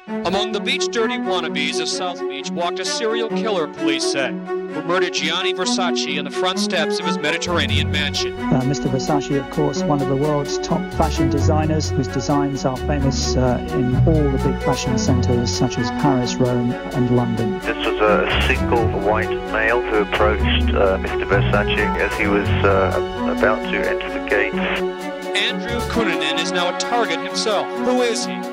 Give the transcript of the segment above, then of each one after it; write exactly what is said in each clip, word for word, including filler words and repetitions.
Among the beach dirty wannabes of South Beach walked a serial killer, police said, who murdered Gianni Versace on the front steps of his Mediterranean mansion. Uh, Mister Versace, of course, one of the world's top fashion designers, whose designs are famous uh, in all the big fashion centres such as Paris, Rome and London. This was a single white male who approached uh, Mister Versace as he was uh, about to enter the gates. Andrew Cunanan is now a target himself. Who is he?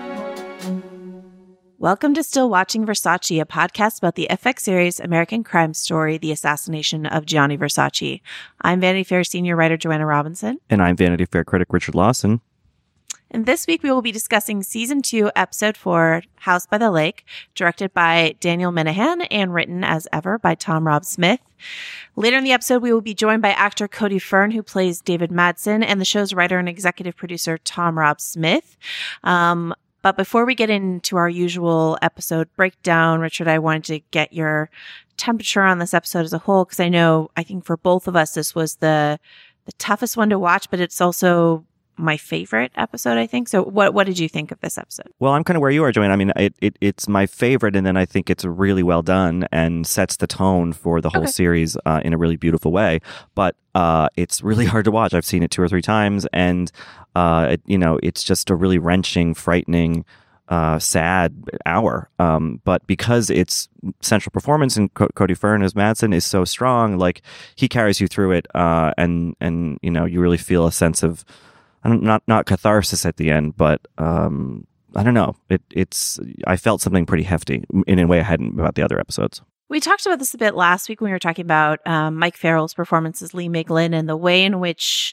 Welcome to Still Watching Versace, a podcast about the F X series American crime story, The Assassination of Gianni Versace. I'm Vanity Fair senior writer Joanna Robinson. And I'm Vanity Fair critic Richard Lawson. And this week we will be discussing Season two, Episode four, House by the Lake, directed by Daniel Minahan and written, as ever, by Tom Rob Smith. Later in the episode, we will be joined by actor Cody Fern, who plays David Madsen, and the show's writer and executive producer, Tom Rob Smith. Um... But before we get into our usual episode breakdown, Richard, I wanted to get your temperature on this episode as a whole, because I know, I think for both of us, this was the the toughest one to watch, but it's also my favorite episode, I think. So what what did you think of this episode? Well, I'm kind of where you are, Joanne. I mean, it, it it's my favorite, and then I think it's really well done and sets the tone for the whole Okay. series uh, in a really beautiful way. But uh, it's really hard to watch. I've seen it two or three times, and uh, it, you know, it's just a really wrenching, frightening, uh, sad hour. Um, but because its central performance in Co- Cody Fern as Madsen is so strong, like he carries you through it, uh, and and you know, you really feel a sense of I don't, not not catharsis at the end, but um, I don't know. It it's I felt something pretty hefty in a way I hadn't about the other episodes. We talked about this a bit last week when we were talking about um, Mike Farrell's performance as Lee Miglin and the way in which,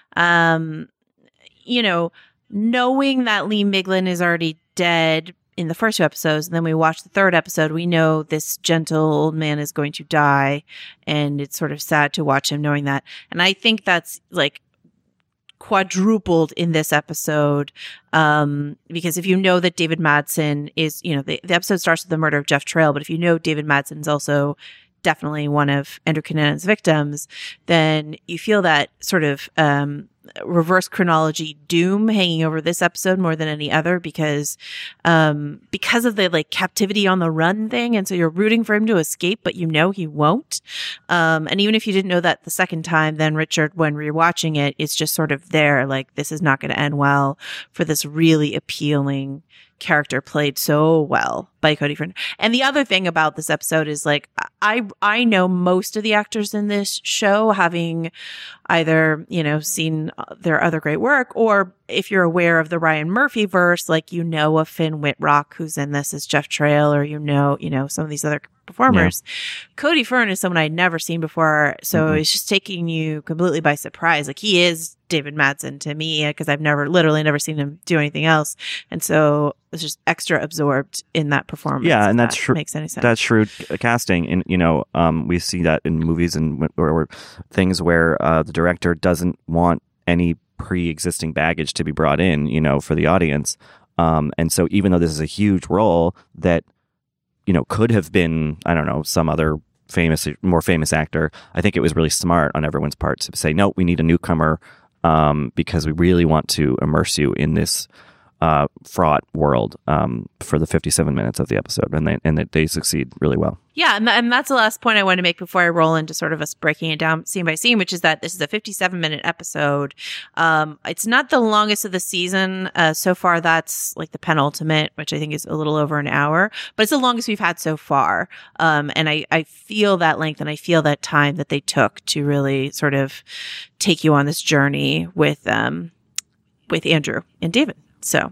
um, you know, knowing that Lee Miglin is already dead in the first two episodes, and then we watch the third episode, we know this gentle old man is going to die, and it's sort of sad to watch him knowing that. And I think that's like quadrupled in this episode, um, because if you know that David Madsen is, you know, the, the episode starts with the murder of Jeff Trail, but if you know David Madsen's also definitely one of Andrew Cunanan's victims, then you feel that sort of um, reverse chronology doom hanging over this episode more than any other, because um, because of the like captivity on the run thing, and so you're rooting for him to escape, but you know he won't. Um, and even if you didn't know that the second time, then Richard, when rewatching it, it's just sort of there, like this is not going to end well for this really appealing character played so well by Cody Fern. And the other thing about this episode is like I I know most of the actors in this show, having either, you know, seen their other great work, or if you're aware of the Ryan Murphy verse, like you know of Finn Whitrock, who's in this as Jeff Trail, or you know, you know, some of these other performers. Yeah. Cody Fern is someone I'd never seen before, so mm-hmm. it's just taking you completely by surprise. Like he is David Madsen to me, because I've never, literally never seen him do anything else, and so it's just extra absorbed in that performance. Yeah, and that's that true. Makes any sense? That's shrewd casting, and you know, um, we see that in movies and or, or things where uh, the director doesn't want any pre-existing baggage to be brought in, you know, for the audience. Um, and so, even though this is a huge role that, you know, could have been, I don't know, some other famous, more famous actor, I think it was really smart on everyone's part to say, no, we need a newcomer, um, because we really want to immerse you in this uh, fraught world um, for the fifty-seven minutes of the episode, and they and they, they succeed really well. Yeah, and, th- and that's the last point I want to make before I roll into sort of us breaking it down scene by scene, which is that this is a fifty-seven minute episode. Um, it's not the longest of the season. Uh, so far, that's like the penultimate, which I think is a little over an hour, but it's the longest we've had so far. Um, and I, I feel that length, and I feel that time that they took to really sort of take you on this journey with um, with Andrew and David. So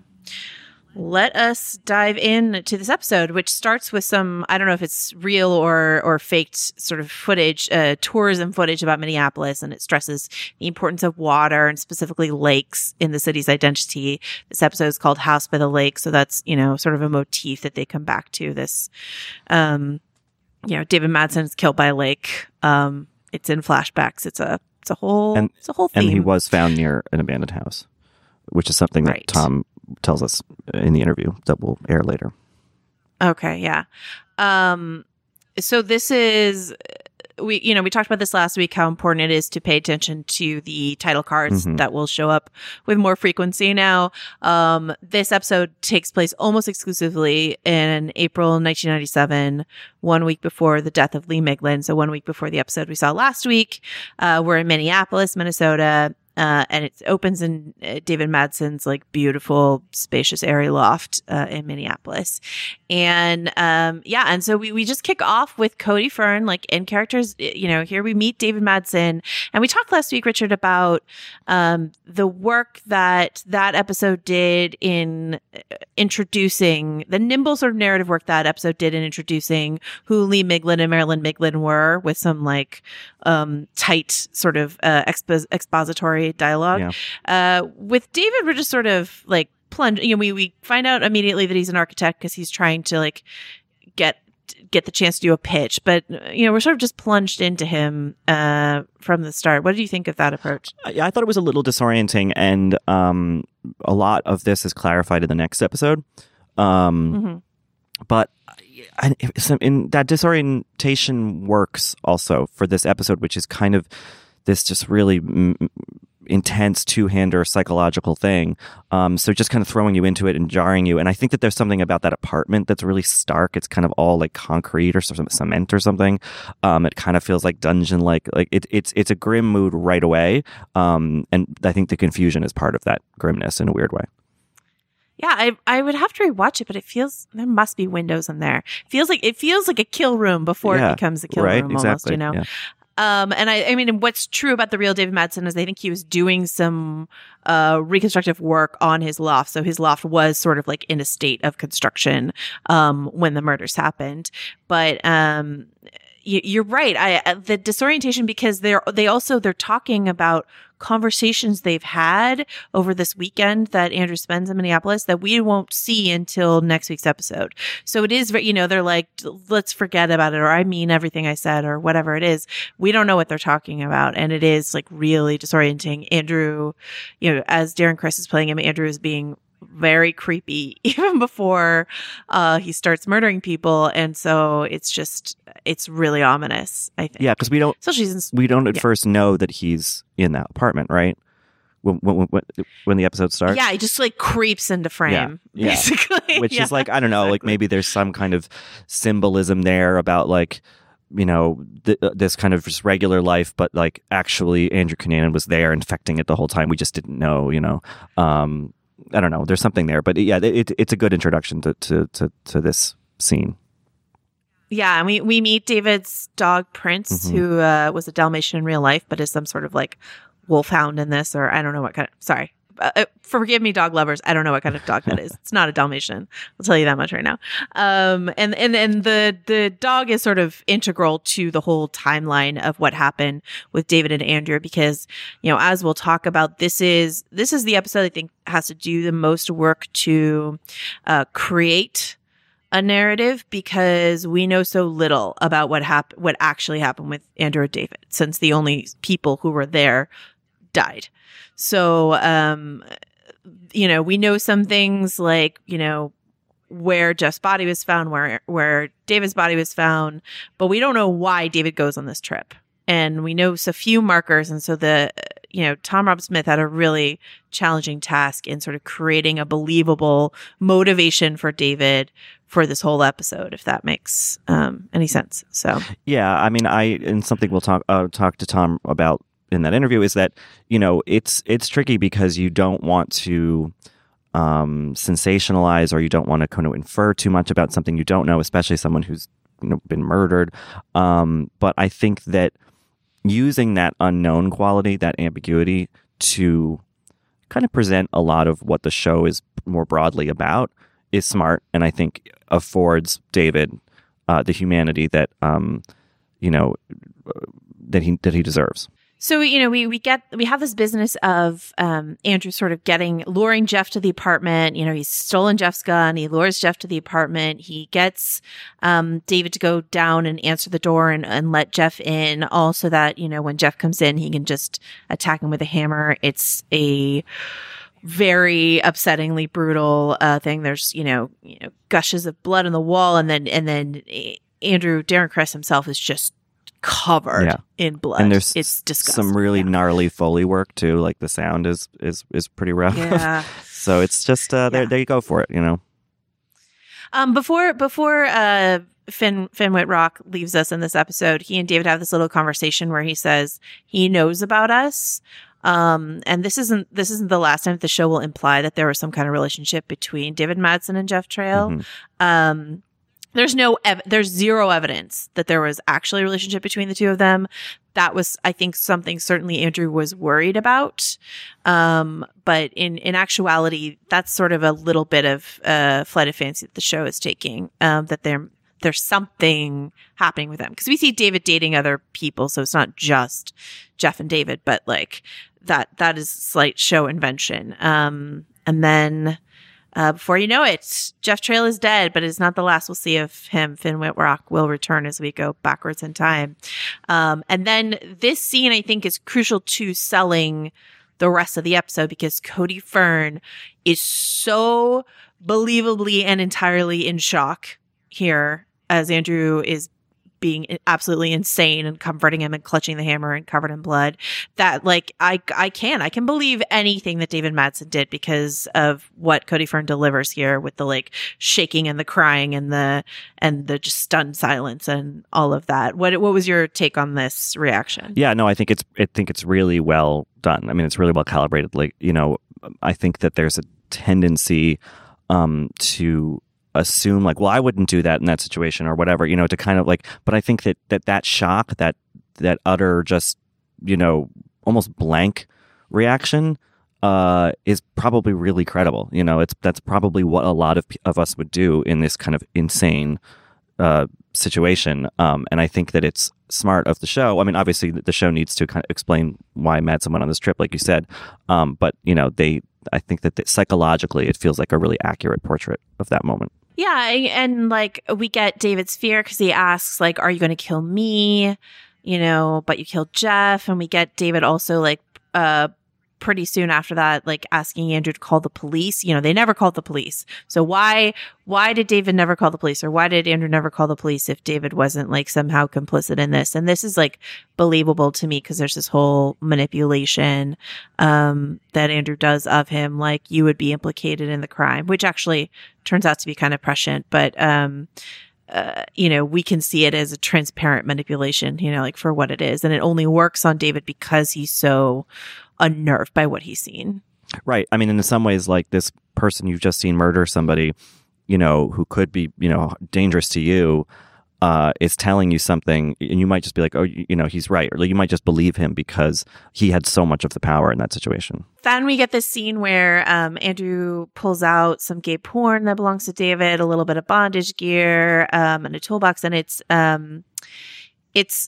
let us dive in to this episode, which starts with some, I don't know if it's real or or faked sort of footage, uh, tourism footage about Minneapolis, and it stresses the importance of water and specifically lakes in the city's identity. This episode is called House by the Lake, so that's, you know, sort of a motif that they come back to. This, um, you know, David Madsen is killed by a lake. Um, it's in flashbacks. It's a it's a whole and, it's a whole theme. And he was found near an abandoned house, which is something that Right. Tom tells us in the interview that will air later. Okay, yeah. Um, so this is we, you know, we talked about this last week, how important it is to pay attention to the title cards Mhm. that will show up with more frequency now. Um, this episode takes place almost exclusively in April nineteen ninety-seven, one week before the death of Lee Miglin. So one week before the episode we saw last week. Uh, we're in Minneapolis, Minnesota. Uh, and it opens in uh, David Madsen's like beautiful, spacious, airy loft uh, in Minneapolis. And um, yeah, and so we, we just kick off with Cody Fern, like in characters. You know, here we meet David Madsen, and we talked last week, Richard, about um, the work that that episode did in introducing the nimble sort of narrative work that episode did in introducing who Lee Miglin and Marilyn Miglin were, with some like um, tight sort of uh, expo- expository dialogue. Yeah. Uh, with David, we're just sort of like plunge. You know, we we find out immediately that he's an architect because he's trying to like get get the chance to do a pitch. But you know, we're sort of just plunged into him uh, from the start. What did you think of that approach? I, I thought it was a little disorienting, and um, a lot of this is clarified in the next episode. Um, Mm-hmm. But I, in that disorientation works also for this episode, which is kind of this just really mm, intense two-hander psychological thing. Um, so just kind of throwing you into it and jarring you. And I think that there's something about that apartment that's really stark. It's kind of all like concrete or some cement or something. Um, it kind of feels like dungeon-like. Like it, it's it's a grim mood right away. Um, and I think the confusion is part of that grimness in a weird way. Yeah, I I would have to rewatch it, but it feels there must be windows in there. It feels like it feels like a kill room before Yeah, it becomes a kill right? room, Exactly. almost. You know. Yeah. Um, and I, I mean, what's true about the real David Madsen is I think he was doing some uh, reconstructive work on his loft. So his loft was sort of like in a state of construction um, when the murders happened. But um, you, you're right. I the disorientation, because they're they also they're talking about conversations they've had over this weekend that Andrew spends in Minneapolis that we won't see until next week's episode. So it is, you know, they're like, let's forget about it, or I mean everything I said, or whatever it is. We don't know what they're talking about. And it is like really disorienting. Andrew, you know, as Darren Criss is playing him, Andrew is being very creepy even before uh, he starts murdering people. And so it's just, it's really ominous, I think. Yeah, because we don't, Especially since we don't at yeah. first know that he's in that apartment, right? When, when, when, when the episode starts? Yeah, he just like creeps into frame, Yeah, yeah. basically. Which Yeah, is like, I don't know, exactly. like maybe there's some kind of symbolism there about like, you know, th- this kind of just regular life, but like actually Andrew Cunanan was there infecting it the whole time. We just didn't know, you know. Um, I don't know. There's something there, but yeah, it, it's a good introduction to, to, to, to this scene. Yeah, and we, we meet David's dog, Prince, Mhm. who uh, was a Dalmatian in real life, but is some sort of like wolfhound in this, or I don't know what kind of, sorry. Uh, forgive me, dog lovers. I don't know what kind of dog that is. It's not a Dalmatian. I'll tell you that much right now. Um, and, and, and the, the dog is sort of integral to the whole timeline of what happened with David and Andrew, because, you know, as we'll talk about, this is, this is the episode I think has to do the most work to, uh, create a narrative, because we know so little about what hap- what actually happened with Andrew and David, since the only people who were there died. So, um, you know, we know some things like, you know, where Jeff's body was found, where, where David's body was found, but we don't know why David goes on this trip. And we know a few markers. And so the, you know, Tom Rob Smith had a really challenging task in sort of creating a believable motivation for David for this whole episode, if that makes um, any sense. So, Yeah, I mean, I and something we'll talk uh, talk to Tom about in that interview is that, you know, it's it's tricky because you don't want to um, sensationalize, or you don't want to kind of infer too much about something you don't know, especially someone who's, you know, been murdered. Um, but I think that using that unknown quality, that ambiguity, to kind of present a lot of what the show is more broadly about is smart, and I think affords David uh, the humanity that um, you know that he that he deserves. So, you know, we, we get, we have this business of, um, Andrew sort of getting, luring Jeff to the apartment. You know, he's stolen Jeff's gun. He lures Jeff to the apartment. He gets, um, David to go down and answer the door and, and let Jeff in, all so that, you know, when Jeff comes in, he can just attack him with a hammer. It's a very upsettingly brutal, uh, thing. There's, you know, you know, gushes of blood on the wall. And then, and then Andrew, Darren Criss himself is just covered Yeah. in blood. And there's it's disgusting. some really yeah. gnarly Foley work too. Like the sound is is is pretty rough. Yeah. So it's just uh, there. Yeah. There you go for it. You know. Um, before before uh, Finn Finn Wittrock leaves us in this episode, he and David have this little conversation where he says he knows about us. Um, and this isn't this isn't the last time the show will imply that there was some kind of relationship between David Madsen and Jeff Trail. Mm-hmm. Um, there's no ev- there's zero evidence that there was actually a relationship between the two of them. That was, I think, something certainly Andrew was worried about. Um, but in, in actuality, that's sort of a little bit of uh, flight of fancy that the show is taking, um, that there, there's something happening with them. Because we see David dating other people, so it's not just Jeff and David, but like that that is slight show invention. Um, and then uh, before you know it, Jeff Trail is dead, but it's not the last we'll see of him. Finn Wittrock will return as we go backwards in time. Um, and then this scene, I think, is crucial to selling the rest of the episode because Cody Fern is so believably and entirely in shock here as Andrew is being absolutely insane and comforting him and clutching the hammer and covered in blood, that like I I can I can believe anything that David Madsen did because of what Cody Fern delivers here with the like shaking and the crying and the and the just stunned silence and all of that. What what was your take on this reaction? Yeah, no, I think it's I think it's really well done. I mean, it's really well calibrated. Like, you know, I think that there's a tendency um, to assume like, well, I wouldn't do that in that situation or whatever, you know, to kind of like, but I think that that, that shock, that, that utter just, you know, almost blank reaction uh, is probably really credible. You know, it's, that's probably what a lot of, of us would do in this kind of insane uh, situation. Um, and I think that it's smart of the show. I mean, obviously the show needs to kind of explain why Madsen went on this trip, like you said. Um, but you know, they, I think that they, psychologically it feels like a really accurate portrait of that moment. Yeah, and like we get David's fear because he asks like, "Are you going to kill me?" You know, but you killed Jeff, and we get David also like uh pretty soon after that like asking Andrew to call the police. You know, they never called the police. So why why did David never call the police, or why did Andrew never call the police if David wasn't like somehow complicit in this? And this is like believable to me because there's this whole manipulation um that Andrew does of him, like you would be implicated in the crime, which actually turns out to be kind of prescient, but um uh, you know, we can see it as a transparent manipulation, you know, like for what it is. And it only works on David because he's so unnerved by what he's seen. Right. I mean, in some ways, like this person you've just seen murder somebody, you know, who could be, you know, dangerous to you, uh, is telling you something, and you might just be like, oh, you, you know, he's right. Or you might just believe him because he had so much of the power in that situation. Then we get this scene where um, Andrew pulls out some gay porn that belongs to David, a little bit of bondage gear, um, and a toolbox. And it's, um, it's,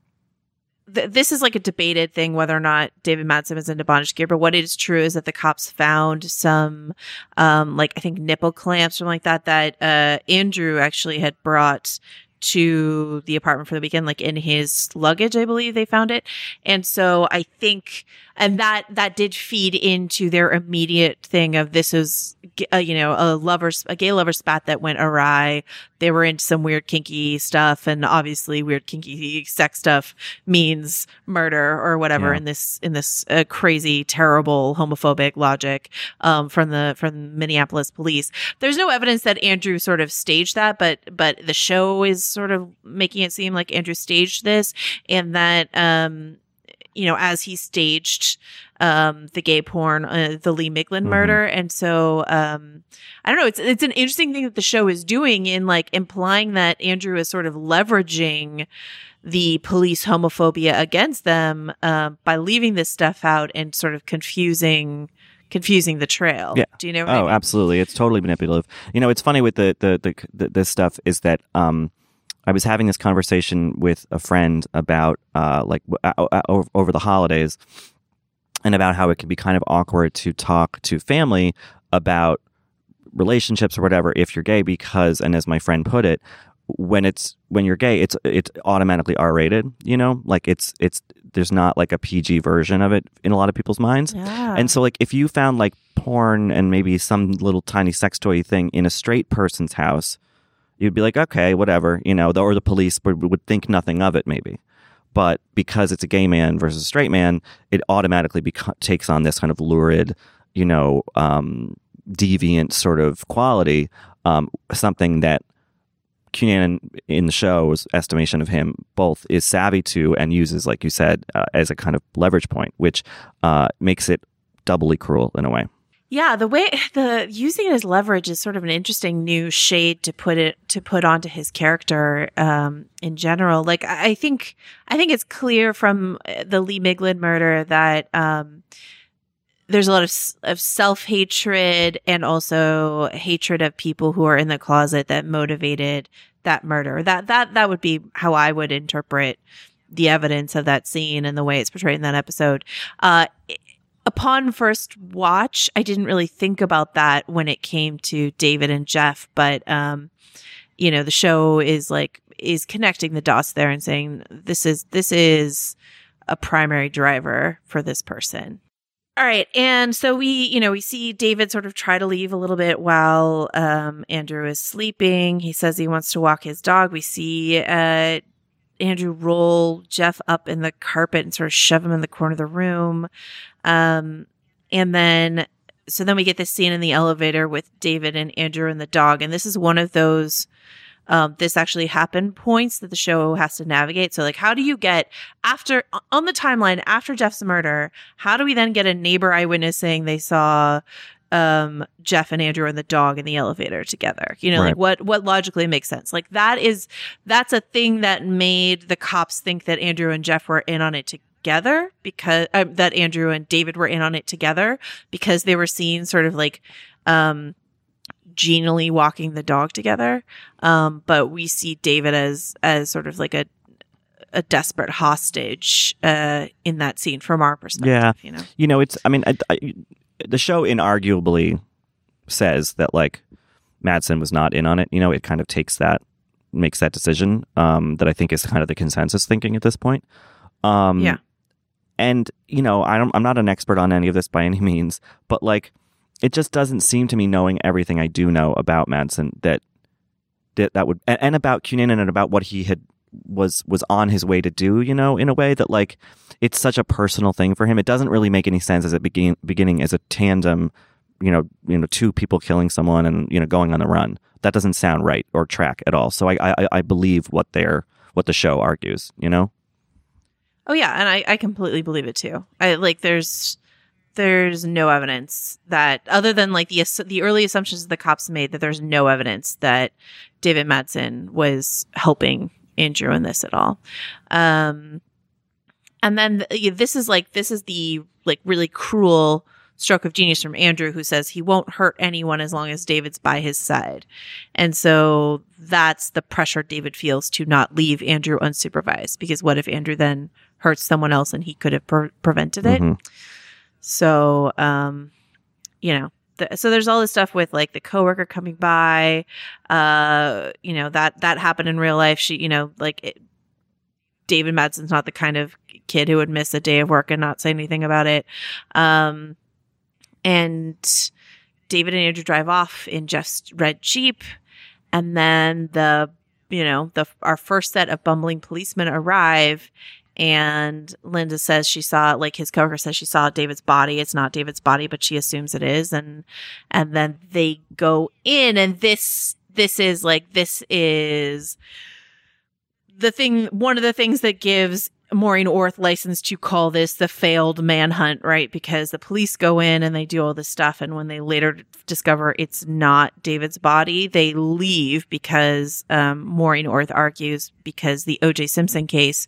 th- this is like a debated thing, whether or not David Madsen is into bondage gear. But what is true is that the cops found some, um, like, I think nipple clamps or something like that, that uh, Andrew actually had brought to the apartment for the weekend, like in his luggage, I believe they found it. And so I think, and that, that did feed into their immediate thing of this is, uh, you know, a lover's, a gay lover spat that went awry. They were into some weird kinky stuff, and obviously weird kinky sex stuff means murder or whatever Yeah. in this, in this uh, crazy, terrible homophobic logic, um, from the, from Minneapolis police. There's no evidence that Andrew sort of staged that, but, but the show is sort of making it seem like Andrew staged this, and that, um, you know, as he staged, um, the gay porn, uh, the Lee Miglin Mm-hmm. murder. And so, um, I don't know. It's, it's an interesting thing that the show is doing in like implying that Andrew is sort of leveraging the police homophobia against them, um, by leaving this stuff out and sort of confusing, confusing the trail. Yeah. Do you know what Oh, I mean? absolutely. It's totally manipulative. You know, it's funny with the, the, the, the this stuff is that, um, I was having this conversation with a friend about, uh, like uh, uh, over, over the holidays, and about how it can be kind of awkward to talk to family about relationships or whatever if you're gay, because, and as my friend put it, when it's when you're gay, it's it's automatically R-rated. You know, like it's it's there's not like a P G version of it in a lot of people's minds. Yeah. And so, like, if you found like porn and maybe some little tiny sex toy thing in a straight person's house, you'd be like, okay, whatever, you know, the, or the police would, would think nothing of it, maybe. but because it's a gay man versus a straight man, it automatically beco- takes on this kind of lurid, you know, um, deviant sort of quality, um, something that Cunanan, in the show's estimation of him, both is savvy to and uses, like you said, uh, as a kind of leverage point, which uh, makes it doubly cruel in a way. Yeah, the way the using it as leverage is sort of an interesting new shade to put it to put onto his character um, in general. Like I think I think it's clear from the Lee Miglin murder that um, there's a lot of of self-hatred and also hatred of people who are in the closet that motivated that murder. That that that would be how I would interpret the evidence of that scene and the way it's portrayed in that episode. Uh, Upon first watch, I didn't really think about that when it came to David and Jeff, but, um, you know, the show is like, is connecting the dots there and saying, this is, this is a primary driver for this person. All right. And so we, you know, we see David sort of try to leave a little bit while, um, Andrew is sleeping. He says he wants to walk his dog. We see, uh, Andrew roll Jeff up in the carpet and sort of shove him in the corner of the room. Um, and then, so then we get this scene in the elevator with David and Andrew and the dog. And this is one of those, um, this actually happened points that the show has to navigate. So like, how do you get after, on the timeline, after Jeff's murder, how do we then get a neighbor eyewitness saying they saw, um, Jeff and Andrew and the dog in the elevator together? You know, right. like what, what logically makes sense? Like that is, that's a thing that made the cops think that Andrew and Jeff were in on it together. Together because uh, that Andrew and David were in on it together because they were seen sort of like um genially walking the dog together, um but we see David as as sort of like a a desperate hostage uh in that scene from our perspective. Yeah, you know, you know, it's. I mean, I, I, the show inarguably says that like Madsen was not in on it. You know, it kind of takes that makes that decision um that I think is kind of the consensus thinking at this point. Um, yeah. And, you know, I don't, I'm not an expert on any of this by any means, but like, it just doesn't seem to me, knowing everything I do know about Madsen, that that, that would, and, and about Cunanan and about what he had was was on his way to do, you know, in a way that like, it's such a personal thing for him. It doesn't really make any sense as a begin, beginning as a tandem, you know, you know, two people killing someone and, you know, going on the run. That doesn't sound right or track at all. So I I, I believe what they're, what the show argues, you know? Oh yeah, and I, I completely believe it too. I like there's there's no evidence that, other than like the the early assumptions that the cops made, that there's no evidence that David Madsen was helping Andrew in this at all. Um, and then th- this is like this is the like really cruel stroke of genius from Andrew, who says he won't hurt anyone as long as David's by his side. And so that's the pressure David feels to not leave Andrew unsupervised, because what if Andrew then hurts someone else and he could have pre- prevented it? Mm-hmm. So, um, you know, th- so there's all this stuff with like the coworker coming by, uh, you know, that, that happened in real life. She, you know, like it, David Madsen's not the kind of kid who would miss a day of work and not say anything about it. Um, And David and Andrew drive off in Jeff's red Jeep. And then the, you know, the, our first set of bumbling policemen arrive. And Linda says she saw, like his coworker says she saw David's body. It's not David's body, but she assumes it is. And, and then they go in, and this, this is like, this is the thing, one of the things that gives Maureen Orth license to call this the failed manhunt, right? Because the police go in and they do all this stuff, and when they later discover it's not David's body, they leave because um, Maureen Orth argues because the O J Simpson case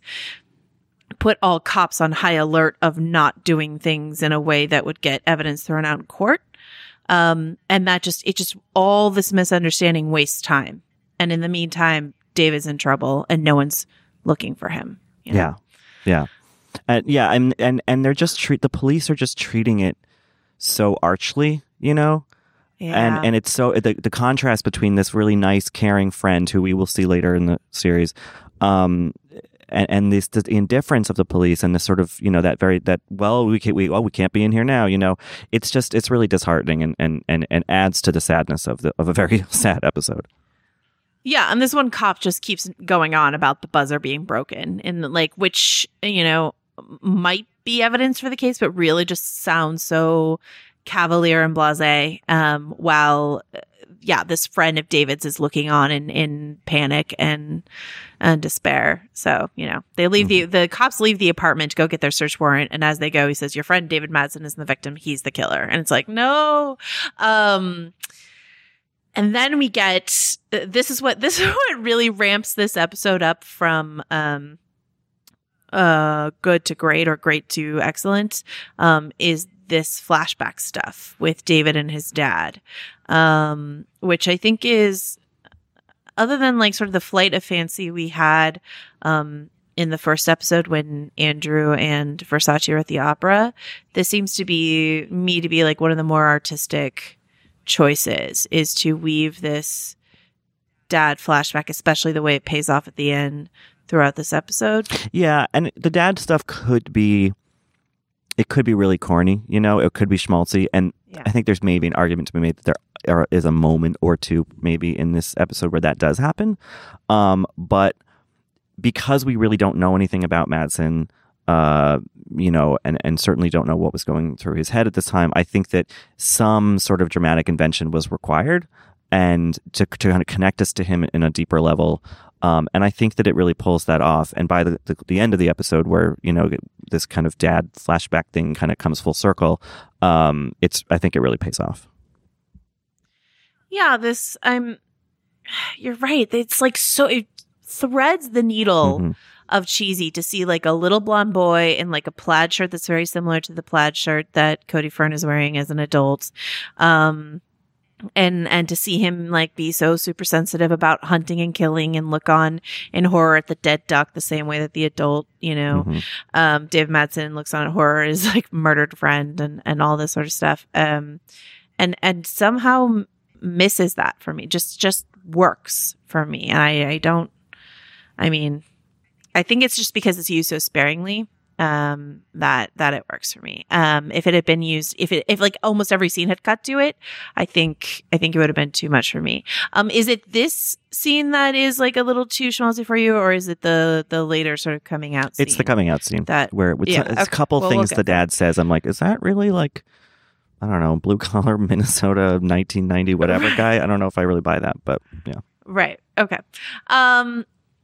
put all cops on high alert of not doing things in a way that would get evidence thrown out in court. Um, and that just, it just, all this misunderstanding wastes time. And in the meantime, David's in trouble and no one's looking for him. You know? Yeah. Yeah. And yeah. And, and, and they're just treat, the police are just treating it so archly, you know? Yeah. And, and it's so, the, the contrast between this really nice, caring friend who we will see later in the series, um, and, and this, the indifference of the police and the sort of, you know, that very, that, well, we can't, we, oh, we can't be in here now, you know, it's just, it's really disheartening and, and, and, and adds to the sadness of the, of a very sad episode. Yeah, and this one cop just keeps going on about the buzzer being broken, and like, which, you know, might be evidence for the case, but really just sounds so cavalier and blasé. Um, while, yeah, this friend of David's is looking on in, in panic and and despair. So, you know, they leave mm-hmm. the the cops leave the apartment to go get their search warrant, and as they go, he says, "Your friend David Madsen isn't the victim; he's the killer." And it's like, no. Um, And then we get, this is what, this is what really ramps this episode up from, um, uh, good to great or great to excellent, um, is this flashback stuff with David and his dad, um, which I think is, other than like sort of the flight of fancy we had, um, in the first episode when Andrew and Versace are at the opera, this seems to be me to be like one of the more artistic choices, is to weave this dad flashback, especially the way it pays off at the end throughout this episode. Yeah, and the dad stuff could be, it could be really corny, you know, it could be schmaltzy, and yeah. I think there's maybe an argument to be made that there are, is a moment or two maybe in this episode where that does happen, um, but because we really don't know anything about Madsen, Uh, you know, and, and certainly don't know what was going through his head at this time, I think that some sort of dramatic invention was required, and to to kind of connect us to him in a deeper level. Um, and I think that it really pulls that off. And by the, the the end of the episode, where, you know, this kind of dad flashback thing kind of comes full circle, um, it's I think it really pays off. Yeah, this I'm. You're right. It's like so it threads the needle. Mm-hmm. Of cheesy to see like a little blonde boy in like a plaid shirt that's very similar to the plaid shirt that Cody Fern is wearing as an adult. Um, and, and to see him like be so super sensitive about hunting and killing and look on in horror at the dead duck the same way that the adult, you know, mm-hmm. um, Dave Madsen looks on at horror as like murdered friend and, and all this sort of stuff. Um, and, and somehow misses that for me, just, just works for me. And I, I don't, I mean, I think it's just because it's used so sparingly, um, that, that it works for me. Um, if it had been used, if it, if like almost every scene had cut to it, I think, I think it would have been too much for me. Um, is it this scene that is like a little too schmaltzy for you, or is it the, the later sort of coming out scene? It's the coming out scene that, where it's, yeah, a, it's okay. a couple well, things we'll the dad says. I'm like, is that really like, I don't know, blue collar Minnesota nineteen ninety whatever guy? I don't know if I really buy that, but yeah. Right. Okay. Um,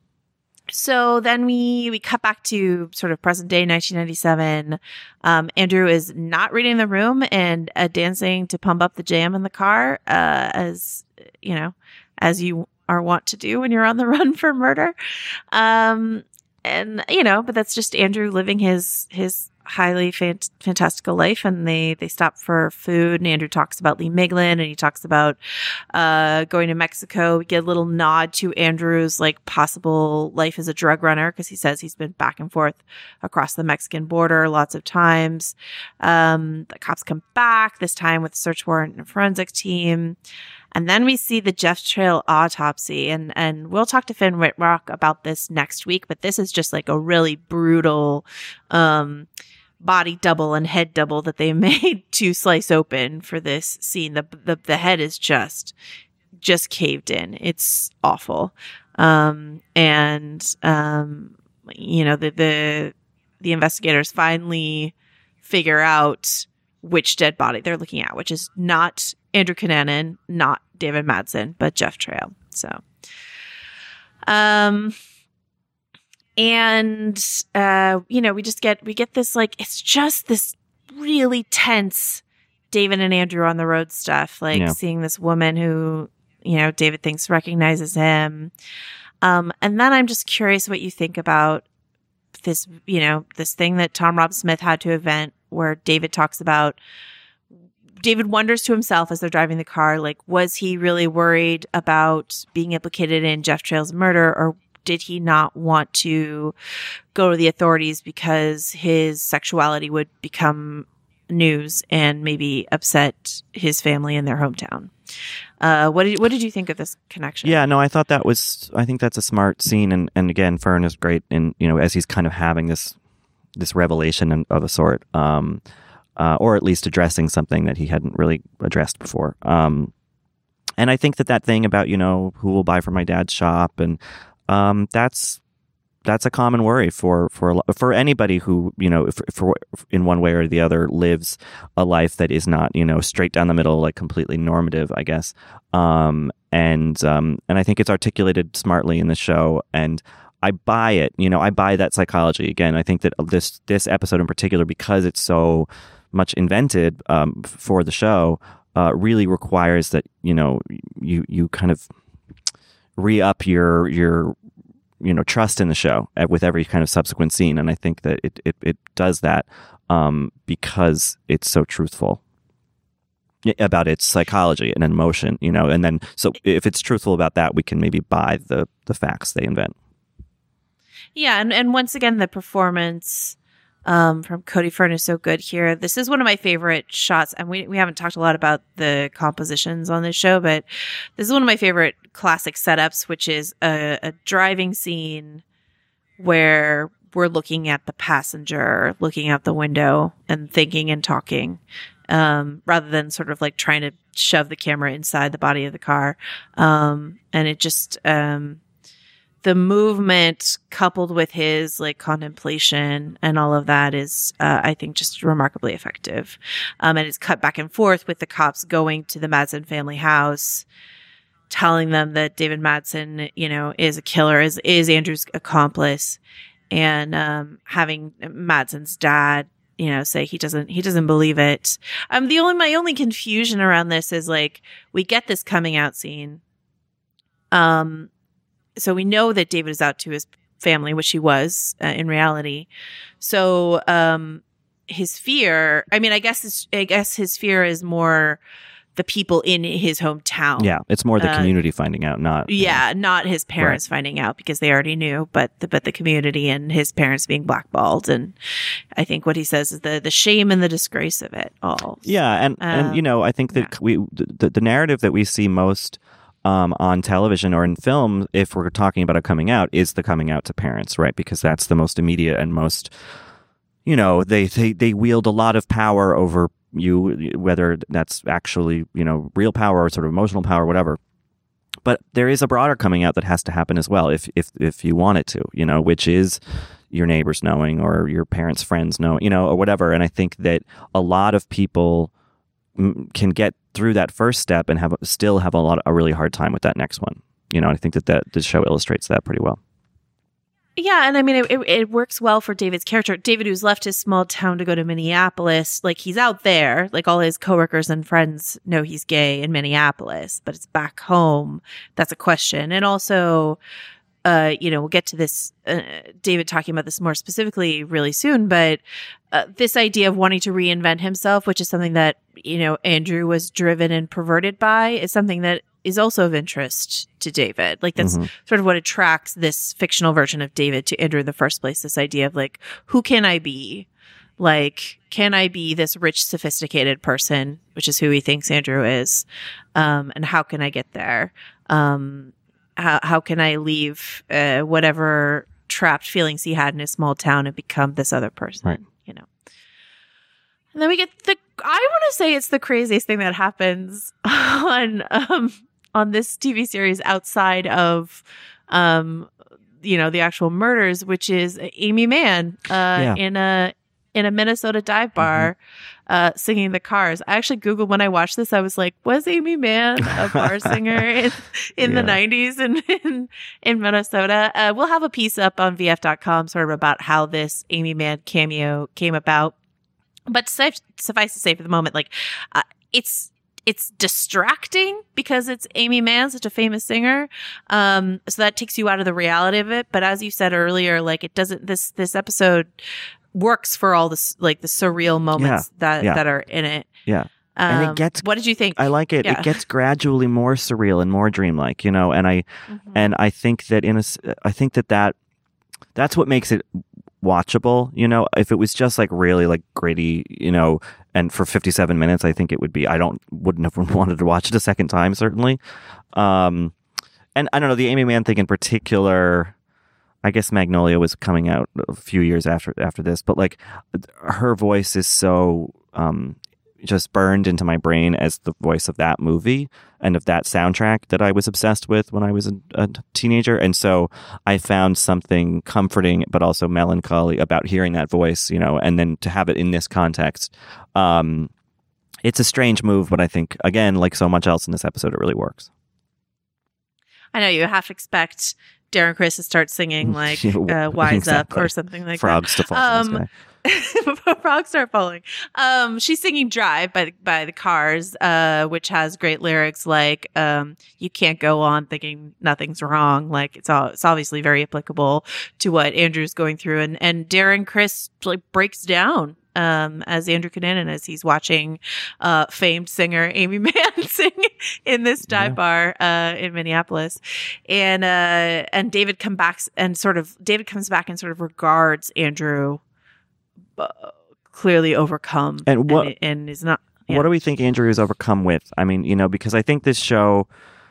So then we, we cut back to sort of present day nineteen ninety-seven. Um, Andrew is not reading the room and uh, dancing to pump up the jam in the car, uh, as, you know, as you are wont to do when you're on the run for murder. Um, and, you know, but that's just Andrew living his, his highly fant- fantastical life. And they, they stop for food, and Andrew talks about Lee Miglin, and he talks about, uh, going to Mexico. We get a little nod to Andrew's like possible life as a drug runner, because he says he's been back and forth across the Mexican border lots of times. Um, the cops come back, this time with a search warrant and a forensic team. And then we see the Jeff Trail autopsy, and, and we'll talk to Finn Whitrock about this next week, but this is just like a really brutal, um, body double and head double that they made to slice open for this scene. The, the, the head is just, just caved in. It's awful. Um, and, um, you know, the, the, the investigators finally figure out which dead body they're looking at, which is not Andrew Cunanan, not David Madsen, but Jeff Trail. So, um, and, uh, you know, we just get, we get this, like, it's just this really tense David and Andrew on the road stuff, like yeah. seeing this woman who, you know, David thinks recognizes him. Um, and then I'm just curious what you think about this, you know, this thing that Tom Rob Smith had to invent, where David talks about, David wonders to himself as they're driving the car, like, was he really worried about being implicated in Jeff Trail's murder, or did he not want to go to the authorities because his sexuality would become news and maybe upset his family in their hometown? Uh, what did what did you think of this connection? Yeah, no, I thought that was, I think that's a smart scene, and, and again, Fern is great in, you know, as he's kind of having this this revelation of a sort, um, uh, or at least addressing something that he hadn't really addressed before. Um, and I think that that thing about, you know, who will buy from my dad's shop, and um, that's that's a common worry for for a lo- for anybody who, you know, if, for in one way or the other lives a life that is not, you know, straight down the middle, like completely normative, I guess. Um, and um, and I think it's articulated smartly in the show, and I buy it. You know, I buy that psychology. Again, I think that this this episode in particular, because it's so much invented um, for the show, uh, really requires that, you know, you you kind of re-up your your you know trust in the show with every kind of subsequent scene, and I think that it it, it does that um, because it's so truthful about its psychology and emotion. You know, and then so if it's truthful about that, we can maybe buy the the facts they invent. Yeah, and, and once again, the performance um, from Cody Fern is so good here. This is one of my favorite shots, and we we haven't talked a lot about the compositions on this show, but this is one of my favorite classic setups, which is a, a driving scene where we're looking at the passenger, looking out the window and thinking and talking, um, rather than sort of like trying to shove the camera inside the body of the car. Um, and it just... Um, the movement coupled with his like contemplation and all of that is, uh, I think, just remarkably effective. Um, and it's cut back and forth with the cops going to the Madsen family house, telling them that David Madsen, you know, is a killer, is, is Andrew's accomplice, and, um, having Madsen's dad, you know, say he doesn't, he doesn't believe it. Um, the only, my only confusion around this is like, we get this coming out scene. Um, So we know that David is out to his family, which he was uh, in reality. So um, his fear, I mean, I guess his, I guess his fear is more the people in his hometown. Yeah, it's more the Uh, community finding out, not Yeah, you know. not his parents Right. finding out, because they already knew, but the, but the community and his parents being blackballed. And I think what he says is the the shame and the disgrace of it all. Yeah, and Um, and you know, I think that yeah. we the, the narrative that we see most um, on television or in film, if we're talking about a coming out, is the coming out to parents, right? Because that's the most immediate and most, you know, they they they wield a lot of power over you, whether that's actually, you know, real power or sort of emotional power, whatever. But there is a broader coming out that has to happen as well, if if if you want it to, you know, which is your neighbors knowing or your parents' friends knowing, you know, or whatever. And I think that a lot of people m- can get through that first step and have still have a lot a really hard time with that next one. You know, I think that, that the show illustrates that pretty well. Yeah, and I mean, it, it, it works well for David's character. David, who's left his small town to go to Minneapolis, like he's out there, like all his coworkers and friends know he's gay in Minneapolis, but it's back home. That's a question. And also, uh, you know, we'll get to this, uh, David talking about this more specifically really soon, but uh, this idea of wanting to reinvent himself, which is something that, you know, Andrew was driven and perverted by, is something that is also of interest to David. Like that's Mm-hmm. sort of what attracts this fictional version of David to Andrew in the first place. This idea of like, who can I be? Like, can I be this rich, sophisticated person, which is who he thinks Andrew is? Um, and how can I get there? Um, how, how can I leave, uh, whatever trapped feelings he had in his small town and become this other person? Right. You know? And then we get the, I want to say it's the craziest thing that happens on, um, on this T V series outside of, um, you know, the actual murders, which is Amy Mann, uh, Yeah. in a, in a Minnesota dive bar, uh, singing The Cars. I actually Googled when I watched this, I was like, was Amy Mann a bar singer in, in Yeah. the nineties in, in, in Minnesota? Uh, we'll have a piece up on V F dot com sort of about how this Amy Mann cameo came about. But suffice, suffice to say for the moment, like, uh, it's, it's distracting because it's Amy Mann, such a famous singer. Um, so that takes you out of the reality of it. But as you said earlier, like it doesn't, this, this episode works for all this, like the surreal moments Yeah, that, yeah. that are in it. Yeah. Um, And it gets- what did you think? I like it. Yeah. It gets gradually more surreal and more dreamlike, you know, and I, Mhm. and I think that in a, s- I think that that, that's what makes it watchable. You know, if it was just like really like gritty, you know, and for fifty-seven minutes, I think it would be, I don't, wouldn't have wanted to watch it a second time, certainly. Um, and I don't know, the Amy Mann thing in particular, I guess Magnolia was coming out a few years after, after this, but like her voice is so, um, just burned into my brain as the voice of that movie and of that soundtrack that I was obsessed with when I was a, a teenager. And so I found something comforting, but also melancholy about hearing that voice, you know, and then to have it in this context. Um, it's a strange move, but I think, again, like so much else in this episode, it really works. I know you have to expect Darren Criss to start singing like uh, Wise exactly. Up or something like Frogs that. Frogs to fall from um, the sky. Frogs start falling. Um, she's singing Drive by the, by the Cars, uh, which has great lyrics like, um, you can't go on thinking nothing's wrong. Like it's all, it's obviously very applicable to what Andrew's going through. And, and Darren Criss like breaks down, um, as Andrew Cunanan as he's watching, uh, famed singer Amy Mann sing in this dive yeah. bar, uh, in Minneapolis. And, uh, and David come back and sort of, David comes back and sort of regards Andrew Uh, clearly overcome and what and, and is not yeah. what do we think Andrew is overcome with? I mean, you know, because I think this show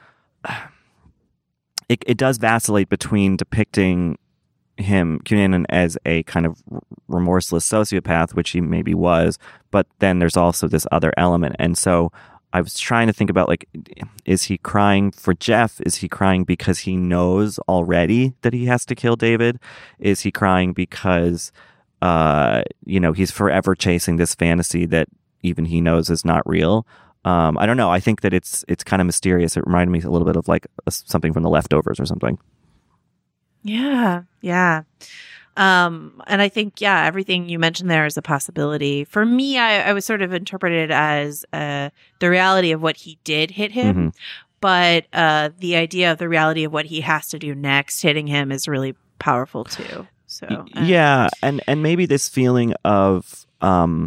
it, it does vacillate between depicting him Cunanan as a kind of remorseless sociopath, which he maybe was, but then there's also this other element. And so I was trying to think about, like, is he crying for Jeff? Is he crying because he knows already that he has to kill David? Is he crying because Uh, you know, he's forever chasing this fantasy that even he knows is not real? Um, I don't know. I think that it's it's kind of mysterious. It reminded me a little bit of like a, something from The Leftovers or something. Yeah, yeah. Um, and I think, yeah, everything you mentioned there is a possibility. For me, I, I was sort of interpreted as uh, the reality of what he did hit him. Mm-hmm. But uh, the idea of the reality of what he has to do next hitting him is really powerful too. So uh, yeah, and and maybe this feeling of um,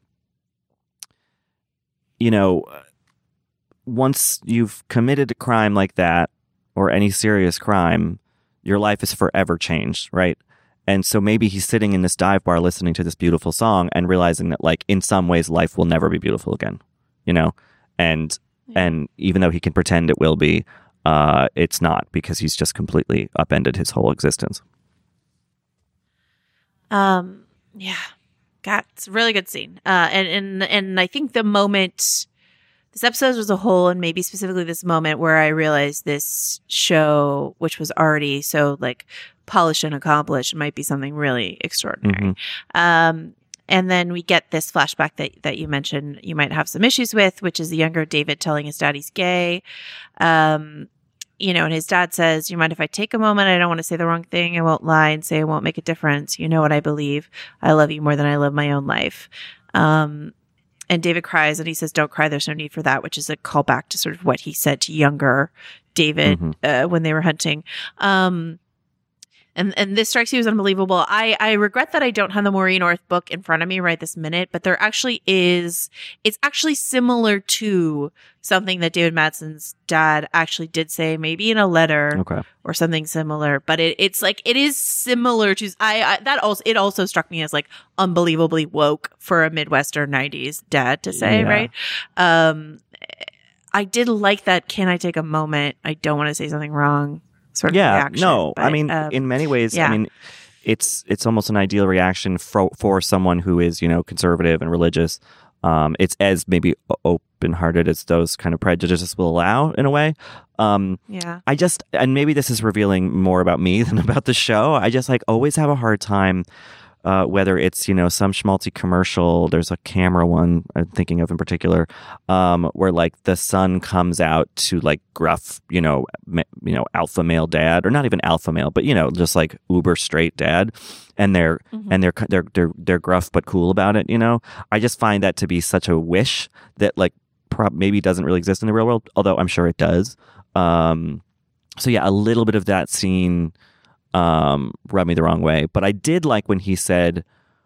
you know, once you've committed a crime like that or any serious crime, your life is forever changed, right? And so maybe he's sitting in this dive bar listening to this beautiful song and realizing that, like, in some ways life will never be beautiful again, you know? And yeah. and even though he can pretend it will be, uh, it's not, because he's just completely upended his whole existence. Um, yeah, God, it's a really good scene. Uh, and, and, and I think the moment, this episode was a whole, and maybe specifically this moment where I realized this show, which was already so like polished and accomplished, might be something really extraordinary. Mm-hmm. Um, and then we get this flashback that, that you mentioned you might have some issues with, which is the younger David telling his dad he's gay. Um, You know, and his dad says, you mind if I take a moment? I don't want to say the wrong thing. I won't lie and say it won't make a difference. You know what I believe. I love you more than I love my own life. Um, and David cries and he says, don't cry. There's no need for that, which is a callback to sort of what he said to younger David mm-hmm. uh, when they were hunting. Um, And and this strikes you as unbelievable. I, I regret that I don't have the Maureen Orth book in front of me right this minute, but there actually is, it's actually similar to something that David Madsen's dad actually did say, maybe in a letter okay. or something similar. But it, it's like, it is similar to, I, I, that also, it also struck me as like unbelievably woke for a Midwestern nineties dad to say, yeah. right? Um, I did like that. Can I take a moment? I don't want to say something wrong. Sort of yeah, reaction, no, but, I mean, um, in many ways, yeah. I mean, it's it's almost an ideal reaction for for someone who is, you know, conservative and religious. Um, it's as maybe open-hearted as those kind of prejudices will allow, in a way. Um, yeah, I just, and maybe this is revealing more about me than about the show. I just like always have a hard time. Uh, whether it's, you know, some schmaltzy commercial, there's a camera one I'm thinking of in particular, um, where like the son comes out to like gruff, you know, ma- you know, alpha male dad, or not even alpha male, but you know, just like uber straight dad, and they're mm-hmm. and they're they're they're they're gruff but cool about it. You know, I just find that to be such a wish that like prob- maybe doesn't really exist in the real world, although I'm sure it does. Um, so yeah, a little bit of that scene um rubbed me the wrong way, but I did like when he said,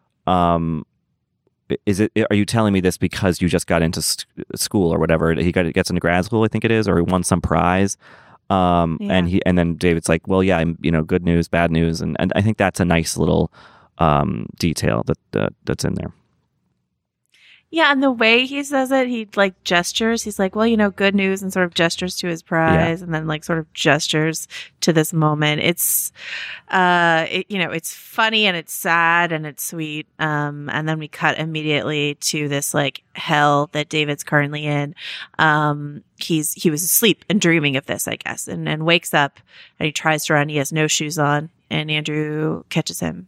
um is it are you telling me this because you just got into st- school or whatever? He got gets into grad school, I think it is, or he won some prize, um yeah. and he and then David's like, well, yeah, I'm, you know, good news, bad news, and and I think that's a nice little um detail that uh, that's in there. Yeah, and the way he says it, he like gestures. He's like, well, you know, good news, and sort of gestures to his prize, yeah. and then like sort of gestures to this moment. It's, uh, it, you know, it's funny and it's sad and it's sweet. Um, and then we cut immediately to this like hell that David's currently in. Um, he's he was asleep and dreaming of this, I guess, and and wakes up and he tries to run. He has no shoes on, and Andrew catches him,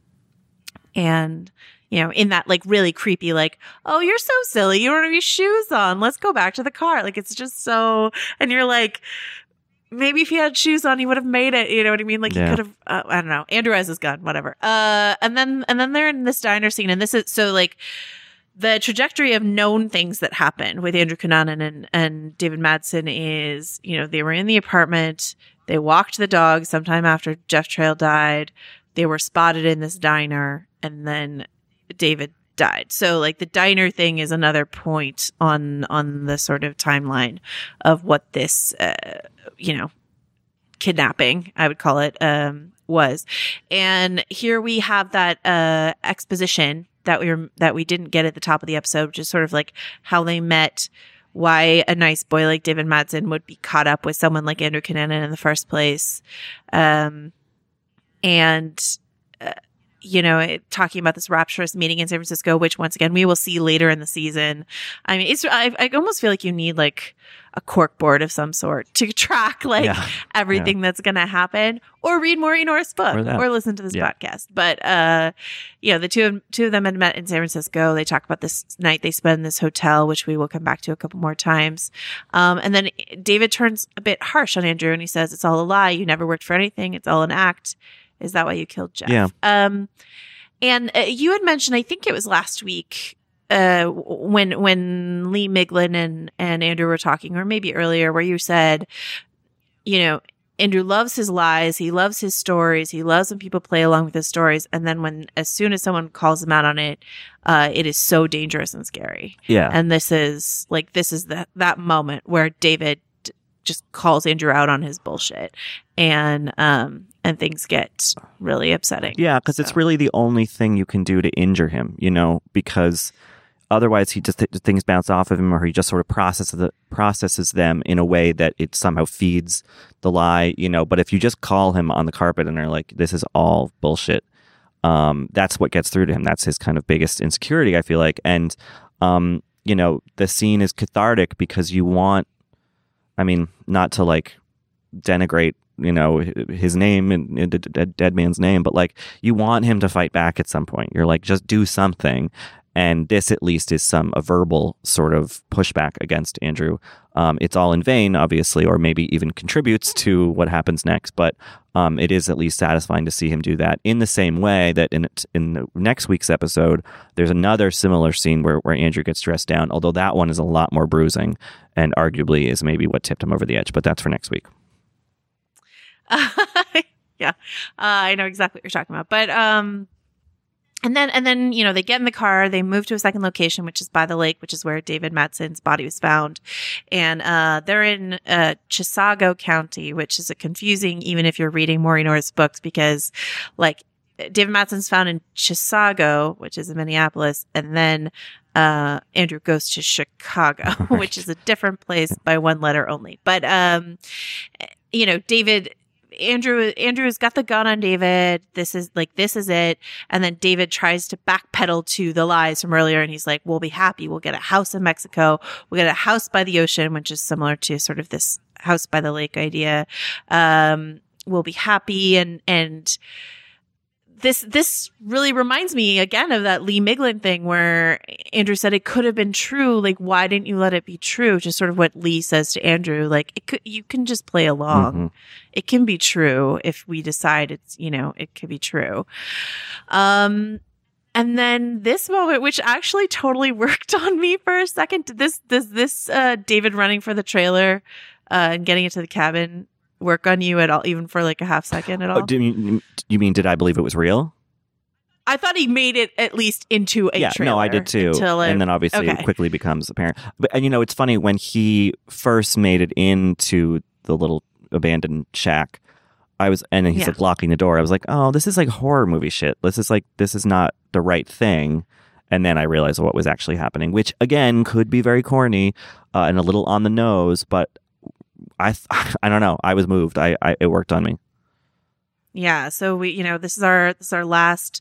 and. You know, in that like really creepy, like, oh, you're so silly. You don't have your shoes on. Let's go back to the car. Like, it's just so, and you're like, maybe if he had shoes on, he would have made it. You know what I mean? Like yeah. he could have, uh, I don't know. Andrew has his gun, whatever. Uh, and then, and then they're in this diner scene. And this is so like the trajectory of known things that happen with Andrew Cunanan and, and David Madsen is, you know, they were in the apartment. They walked the dog sometime after Jeff Trail died. They were spotted in this diner, and then David died. So like the diner thing is another point on on the sort of timeline of what this uh, you know kidnapping, I would call it, um was. And here we have that uh exposition that we were that we didn't get at the top of the episode, which is sort of like how they met, why a nice boy like David Madsen would be caught up with someone like Andrew Cunanan in the first place, um and uh, you know, it, talking about this rapturous meeting in San Francisco, which once again, we will see later in the season. I mean, it's, I, I almost feel like you need like a cork board of some sort to track like yeah. everything yeah. that's going to happen, or read Maureen North's book, or, or listen to this yeah. podcast. But, uh, you know, the two of, two of them had met in San Francisco. They talk about this night they spent in this hotel, which we will come back to a couple more times. Um, and then David turns a bit harsh on Andrew and he says, it's all a lie. You never worked for anything. It's all an act. Is that why you killed Jeff? Yeah. Um, and uh, you had mentioned, I think it was last week, uh, when when Lee Miglin and, and Andrew were talking, or maybe earlier, where you said, you know, Andrew loves his lies, he loves his stories, he loves when people play along with his stories, and then when, as soon as someone calls him out on it, uh, it is so dangerous and scary. Yeah. And this is, like, this is the, that moment where David just calls Andrew out on his bullshit, and um and things get really upsetting. Yeah, because so. It's really the only thing you can do to injure him, you know, because otherwise he just th- things bounce off of him, or he just sort of processes the, processes them in a way that it somehow feeds the lie, you know. But if you just call him on the carpet and are like, this is all bullshit, um that's what gets through to him. That's his kind of biggest insecurity, I feel like. And um you know, the scene is cathartic because you want, I mean, not to like denigrate, you know, his name and, and dead, dead man's name, but like you want him to fight back at some point. You're like, just do something. And this at least is some a verbal sort of pushback against Andrew. Um, it's all in vain, obviously, or maybe even contributes to what happens next. But um, it is at least satisfying to see him do that. In the same way that in in the next week's episode, there's another similar scene where, where Andrew gets dressed down, although that one is a lot more bruising and arguably is maybe what tipped him over the edge. But that's for next week. Uh, yeah, uh, I know exactly what you're talking about. But um, and then and then you know, they get in the car, they move to a second location, which is by the lake, which is where David Madsen's body was found, and uh, they're in uh, Chisago County, which is a confusing, even if you're reading Maureen Orr's books, because like David Madsen's found in Chisago, which is in Minneapolis, and then uh, Andrew goes to Chicago, right. which is a different place by one letter only. But um, you know, David. Andrew Andrew's got the gun on David. This is like, this is it. And then David tries to backpedal to the lies from earlier. And he's like, we'll be happy. We'll get a house in Mexico. We'll get a house by the ocean, which is similar to sort of this house by the lake idea. Um, we'll be happy. And, and this, this really reminds me again of that Lee Miglin thing where Andrew said it could have been true. Like, why didn't you let it be true? Just sort of what Lee says to Andrew. Like, it could, you can just play along. Mm-hmm. It can be true if we decide it's, you know, it could be true. Um, and then this moment, which actually totally worked on me for a second. Did this, does this, uh, David running for the trailer, uh, and getting into the cabin work on you at all, even for like a half second at all? Oh, do you, you mean, did I believe it was real? I thought he made it at least into a yeah, trailer. No, I did too. Until it, and then obviously okay. it quickly becomes apparent. But, and you know, it's funny, when he first made it into the little abandoned shack, I was, and he's yeah. like locking the door. I was like, oh, this is like horror movie shit. This is like, this is not the right thing. And then I realized what was actually happening, which again could be very corny uh, and a little on the nose, but I I don't know. I was moved. I, I it worked on me. Yeah. So we, you know, this is our this is our last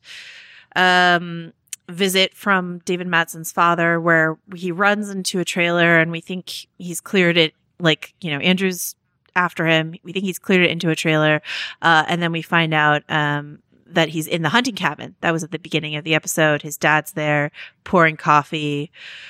um, visit from David Madsen's father, where he runs into a trailer, and we think he's cleared it. Like, you know, Andrew's after him. We think he's cleared it into a trailer, uh, and then we find out um, that he's in the hunting cabin. That was at the beginning of the episode. His dad's there pouring coffee.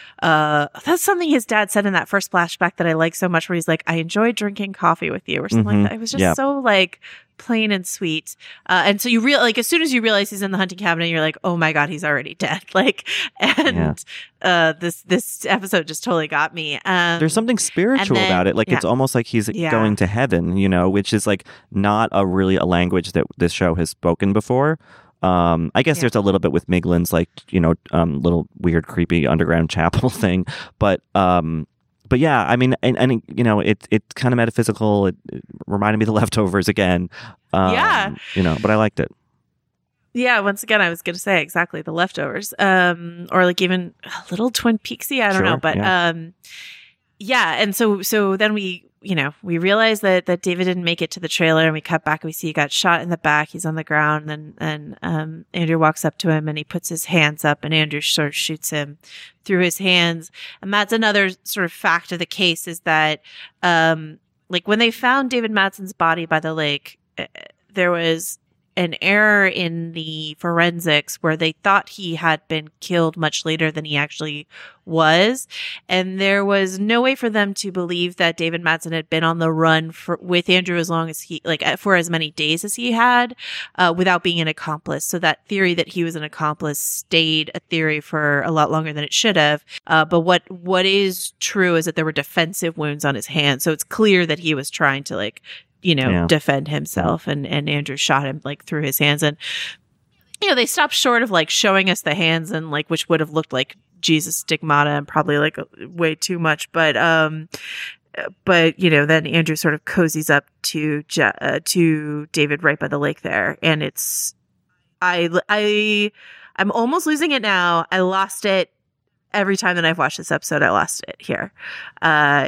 Uh, that's something his dad said in that first flashback that I like so much, where he's like, I enjoyed drinking coffee with you, or something Mm-hmm. like that. It was just Yep. so like plain and sweet. Uh, and so you real like, as soon as you realize he's in the hunting cabin, you're like, oh my God, he's already dead. Like, and, Yeah. uh, this, this episode just totally got me. Um, There's something spiritual then- about it. Like, yeah. it's almost like he's Yeah. going to heaven, you know, which is like not a really a language that this show has spoken before. Um, I guess Yeah. there's a little bit with Miglin's, like, you know, um, little weird, creepy underground chapel thing. But, um, but yeah, I mean, and, and you know, it, it's kind of metaphysical. It, it reminded me of The Leftovers again. Um, Yeah. You know, but I liked it. Yeah, once again, I was going to say exactly The Leftovers, um, or like even a little Twin Peaksy. I don't Sure, know, but yeah. um, yeah. And so, so then we, you know, we realize that that David didn't make it to the trailer, and we cut back and we see he got shot in the back. He's on the ground, and and um, Andrew walks up to him and he puts his hands up, and Andrew sort of shoots him through his hands. And that's another sort of fact of the case, is that um, like when they found David Madsen's body by the lake, uh, there was an error in the forensics where they thought he had been killed much later than he actually was. And there was no way for them to believe that David Madsen had been on the run for, with Andrew as long as he, like for as many days as he had, uh, without being an accomplice. So that theory that he was an accomplice stayed a theory for a lot longer than it should have. Uh, but what, what is true is that there were defensive wounds on his hands. So it's clear that he was trying to like, you know, Yeah. defend himself, and, and Andrew shot him like through his hands. And, you know, they stopped short of like showing us the hands, and like, which would have looked like Jesus stigmata and probably like way too much. But, um, but, you know, then Andrew sort of cozies up to, Je- uh, to David right by the lake there. And it's, I, I, I'm almost losing it now. I lost it every time that I've watched this episode. I lost it here. Uh,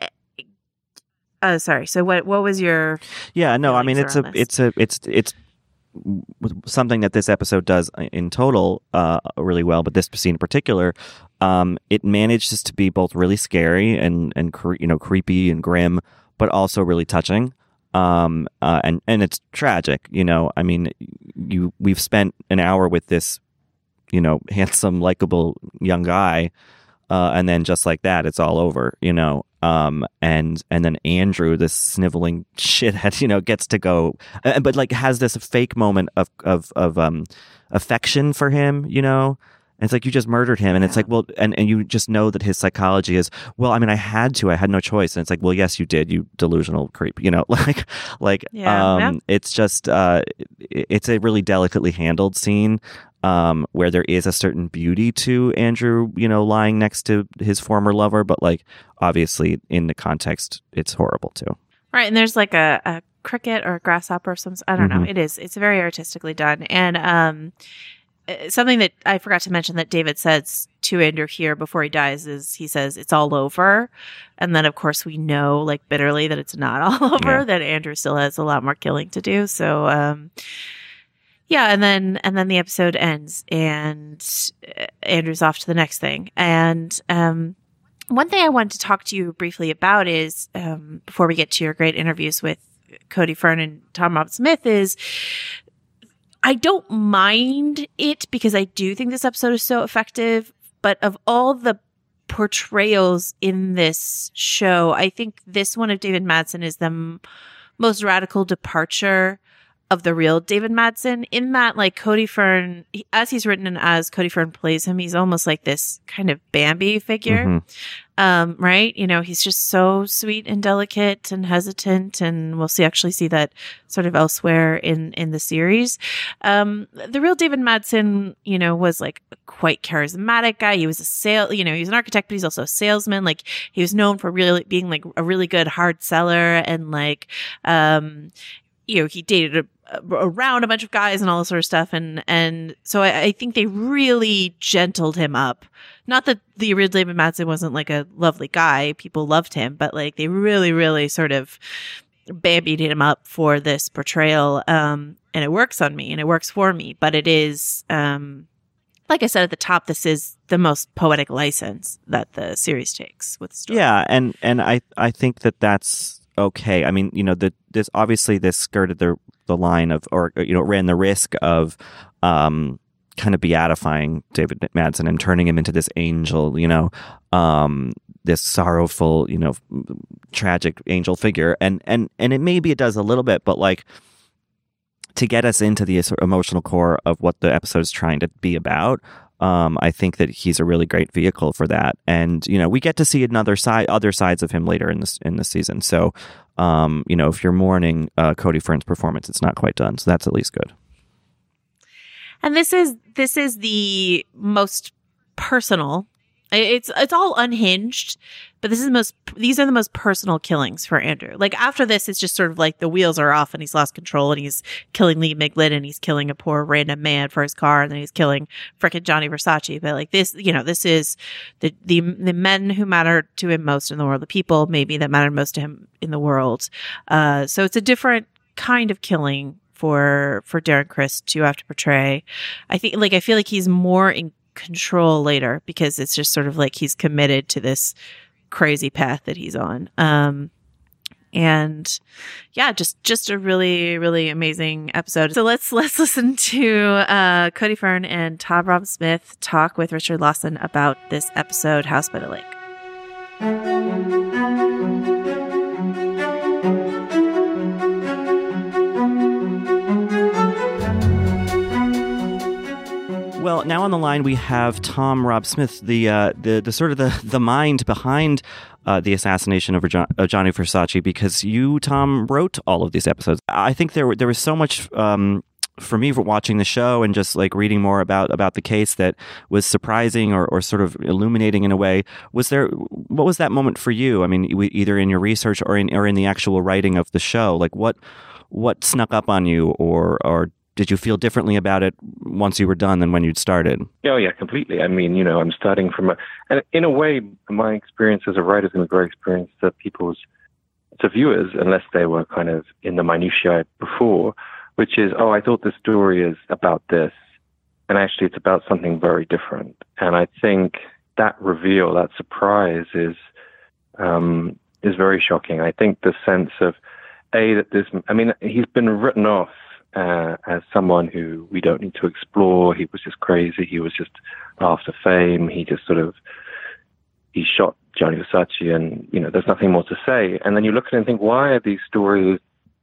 Uh, sorry. So what what was your Yeah, no, I mean, feelings it's a, around this? it's a, it's, it's something that this episode does in total uh, really well, but this scene in particular, um, it manages to be both really scary and and cre- you know creepy and grim, but also really touching. Um, uh, and and it's tragic. You know, I mean, you we've spent an hour with this, you know, handsome, likable young guy. Uh, and then just like that, it's all over, you know. Um, and and then Andrew, this sniveling shithead, you know, gets to go, uh, but like has this fake moment of of of um affection for him, you know. And it's like, you just murdered him, and it's like, well, and, and you just know that his psychology is, well, I mean, I had to, I had no choice, and it's like, well, yes, you did, you delusional creep, you know, like, like, Yeah, um, yeah. it's just, uh, it- it's a really delicately handled scene. Um, where there is a certain beauty to Andrew, you know, lying next to his former lover, but like obviously in the context, it's horrible too. right? And there's like a, a cricket or a grasshopper or some. I don't know. Mhm. It is. It's very artistically done, and um, uh, something that I forgot to mention that David says to Andrew here before he dies is he says it's all over, and then of course we know like bitterly that it's not all over. Yeah. That Andrew still has a lot more killing to do. So. Um, Yeah, and then and then the episode ends, and uh, Andrew's off to the next thing. And um, one thing I wanted to talk to you briefly about is um, before we get to your great interviews with Cody Fern and Tom Robert Smith is I don't mind it because I do think this episode is so effective. But of all the portrayals in this show, I think this one of David Madsen is the m- most radical departure of the real David Madsen, in that like Cody Fern, he- as he's written and as Cody Fern plays him, he's almost like this kind of Bambi figure. Mhm. Um, right? You know, he's just so sweet and delicate and hesitant, and we'll see actually see that sort of elsewhere in in the series. Um, the real David Madsen, you know, was like a quite charismatic guy. He was a sale, you know, he was an architect, but he's also a salesman. Like he was known for really being like a really good hard seller, and like um you know, he dated a, around a bunch of guys and all this sort of stuff. And, and so I, I think they really gentled him up. Not that the real David Madsen wasn't like a lovely guy. People loved him, but like they really, really sort of babied him up for this portrayal. Um, and it works on me and it works for me, but it is, um, like I said at the top, this is the most poetic license that the series takes with the story. Yeah. And, and I, I think that that's okay. I mean, you know, the, this obviously this skirted the, the line of, or, you know, ran the risk of, um, kind of beatifying David Madsen and turning him into this angel, you know, um, this sorrowful, you know, tragic angel figure. And, and, and it maybe it does a little bit, but like to get us into the emotional core of what the episode is trying to be about. Um, I think that he's a really great vehicle for that. And, you know, we get to see another side, other sides of him later in this, in the season. So, um, you know, if you're mourning, uh, Cody Fern's performance, it's not quite done. So that's at least good. And this is this is the most personal. It's it's all unhinged, but this is the most. These are the most personal killings for Andrew. Like after this, it's just sort of like the wheels are off, and he's lost control, and he's killing Lee Miglin, and he's killing a poor random man for his car, and then he's killing frickin' Johnny Versace. But like this, you know, this is the the the men who matter to him most in the world, the people maybe that matter most to him in the world. Uh, so it's a different kind of killing for for Darren Criss to have to portray. I think like I feel like he's more in control later because it's just sort of like he's committed to this crazy path that he's on. Um and yeah, just just a really, really amazing episode. So let's let's listen to uh Cody Fern and Tom Rob-Smith talk with Richard Lawson about this episode, House by the Lake. Well, now on the line we have Tom Rob-Smith, the uh, the the sort of the, the mind behind uh, the assassination of, John, of Johnny Versace, because you, Tom, wrote all of these episodes. I think there there was so much um, for me for watching the show and just like reading more about, about the case that was surprising or, or sort of illuminating in a way. Was there what was that moment for you? I mean, either in your research or in or in the actual writing of the show, like what what snuck up on you, or or did you feel differently about it once you were done than when you'd started? Oh, yeah, completely. I mean, you know, I'm starting from a... And in a way, my experience as a writer is going to be very experience to people's... to viewers, unless they were kind of in the minutiae before, which is, oh, I thought the story is about this, and actually it's about something very different. And I think that reveal, that surprise is um, is very shocking. I think the sense of, A, that this... I mean, he's been written off Uh, as someone who we don't need to explore. He was just crazy. He was just after fame. He just sort of, he shot Johnny Versace and, you know, there's nothing more to say. And then you look at it and think, why are these stories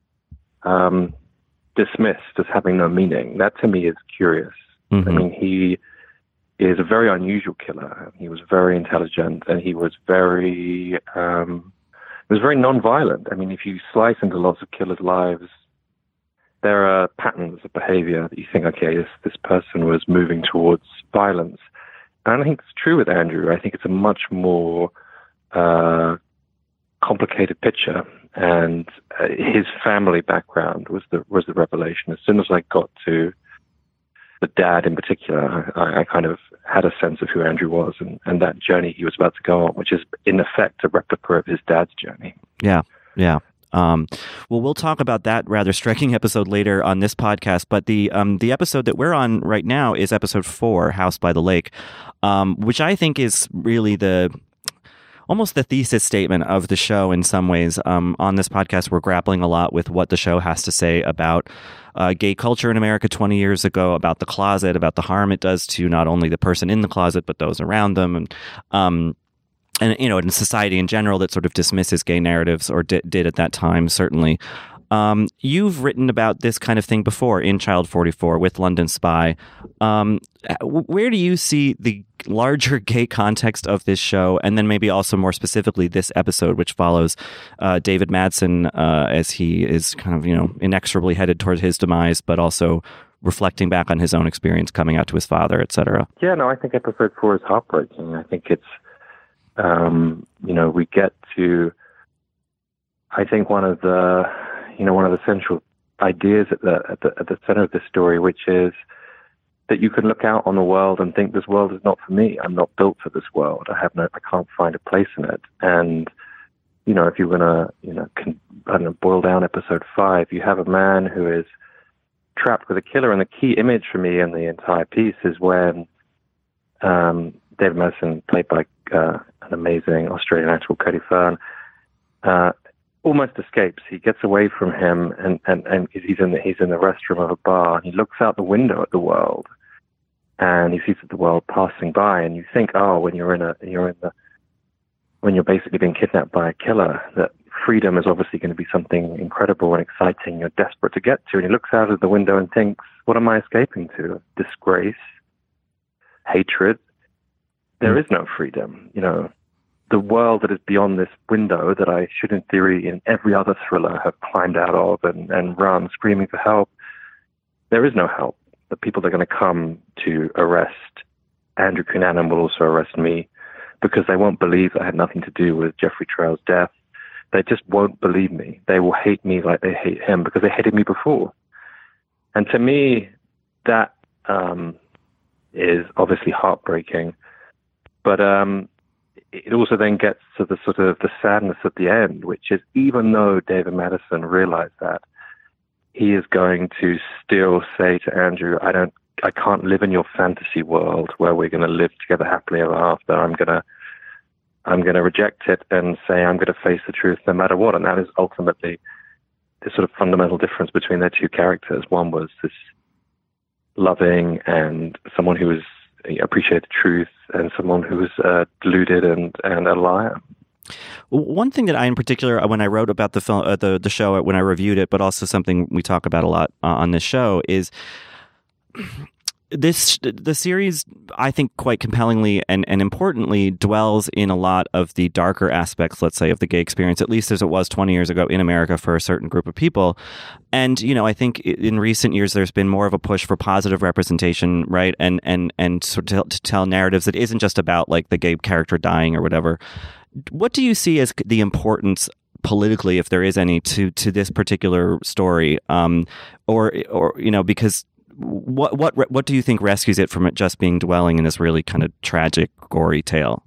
um, dismissed as having no meaning? That to me is curious. Mm-hmm. I mean, he is a very unusual killer. He was very intelligent and he was very, um, he was very non-violent. I mean, if you slice into lots of killers' lives, there are patterns of behavior that you think, okay, this, this person was moving towards violence. And I think it's true with Andrew. I think it's a much more uh, complicated picture. And uh, his family background was the was the revelation. As soon as I got to the dad in particular, I, I kind of had a sense of who Andrew was and, and that journey he was about to go on, which is in effect a replica of his dad's journey. Yeah, yeah. Um, well, we'll talk about that rather striking episode later on this podcast. But the um, the episode that we're on right now is episode four, House by the Lake, um, which I think is really the almost the thesis statement of the show in some ways. Um, on this podcast, we're grappling a lot with what the show has to say about uh, gay culture in America twenty years ago, about the closet, about the harm it does to not only the person in the closet, but those around them. And um And, you know, in society in general that sort of dismisses gay narratives, or di- did at that time, certainly. Um, you've written about this kind of thing before in Child forty-four with London Spy. Um, where do you see the larger gay context of this show, and then maybe also more specifically this episode, which follows uh, David Madsen uh, as he is kind of, you know, inexorably headed towards his demise, but also reflecting back on his own experience coming out to his father, et cetera? Yeah, no, I think episode four is heartbreaking. I think it's Um, you know, we get to, I think one of the, you know, one of the central ideas at the, at the at the center of this story, which is that you can look out on the world and think, this world is not for me. I'm not built for this world. I have no, I can't find a place in it. And, you know, if you're going to, you know, can, I don't know, boil down episode five, you have a man who is trapped with a killer. And the key image for me in the entire piece is when um, David Madison, played by uh, an amazing Australian actor called Cody Fern, uh, almost escapes. He gets away from him, and, and, and he's in the he's in the restroom of a bar, and he looks out the window at the world, and he sees the world passing by, and you think, oh, when you're in a you're in the when you're basically being kidnapped by a killer, that freedom is obviously going to be something incredible and exciting you're desperate to get to. And he looks out of the window and thinks, what am I escaping to? Disgrace, hatred. There is no freedom. You know, the world that is beyond this window that I should, in theory, in every other thriller have climbed out of and, and run screaming for help. There is no help. The people that are going to come to arrest Andrew Cunanan will also arrest me, because they won't believe I had nothing to do with Jeffrey Trail's death. They just won't believe me. They will hate me like they hate him, because they hated me before. And to me, that um, is obviously heartbreaking. But um, it also then gets to the sort of the sadness at the end, which is, even though David Madison realized that, he is going to still say to Andrew, I don't, I can't live in your fantasy world where we're going to live together happily ever after. I'm going to, I'm going to reject it and say I'm going to face the truth no matter what. And that is ultimately the sort of fundamental difference between their two characters. One was this loving and someone who was appreciated the truth, and someone who was uh, deluded and, and a liar. One thing that I, in particular, when I wrote about the film, uh, the the show, when I reviewed it, but also something we talk about a lot uh, on this show, is this the series, I think, quite compellingly and, and importantly, dwells in a lot of the darker aspects, let's say, of the gay experience, at least as it was twenty years ago in America for a certain group of people. And, you know, I think in recent years, there's been more of a push for positive representation, right? And and and sort of to tell narratives that isn't just about like the gay character dying or whatever. What do you see as the importance politically, if there is any, to to this particular story? Um, or or you know, because What what what do you think rescues it from it just being dwelling in this really kind of tragic, gory tale?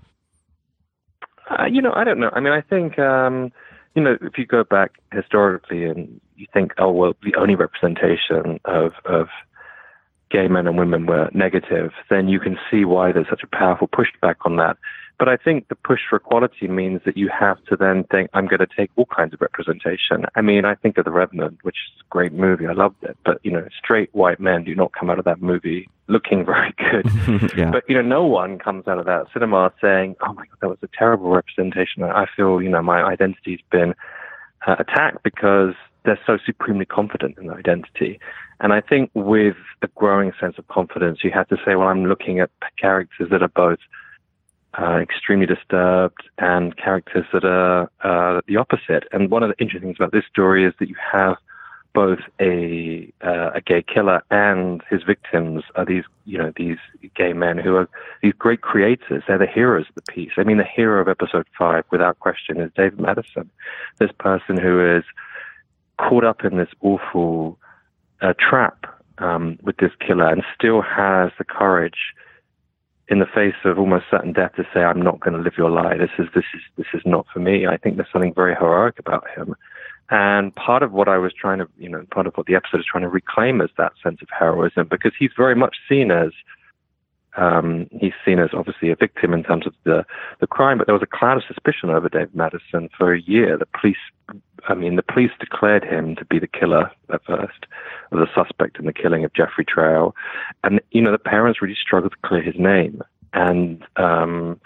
Uh, you know, I don't know. I mean, I think um, you know, if you go back historically and you think, oh well, the only representation of of gay men and women were negative, then you can see why there's such a powerful pushback on that. But I think the push for equality means that you have to then think, I'm going to take all kinds of representation. I mean, I think of The Revenant, which is a great movie. I loved it. But, you know, straight white men do not come out of that movie looking very good. Yeah. But, you know, no one comes out of that cinema saying, oh, my God, that was a terrible representation. I feel, you know, my identity's been uh, attacked, because they're so supremely confident in their identity. And I think with a growing sense of confidence, you have to say, well, I'm looking at characters that are both Uh, extremely disturbed and characters that are uh, the opposite. And one of the interesting things about this story is that you have both a uh, a gay killer and his victims are these, you know, these gay men who are these great creators. They're the heroes of the piece. I mean, the hero of episode five, without question, is David Madison. This person who is caught up in this awful uh, trap um, with this killer and still has the courage, in the face of almost certain death, to say, I'm not going to live your lie. This is, this is, this is not for me. I think there's something very heroic about him. And part of what I was trying to, you know, part of what the episode is trying to reclaim is that sense of heroism, because he's very much seen as, um, he's seen as obviously a victim in terms of the, the crime, but there was a cloud of suspicion over David Madison for a year. The police, I mean, the police declared him to be the killer at first, or the suspect in the killing of Jeffrey Trail. And, you know, the parents really struggled to clear his name. And, um,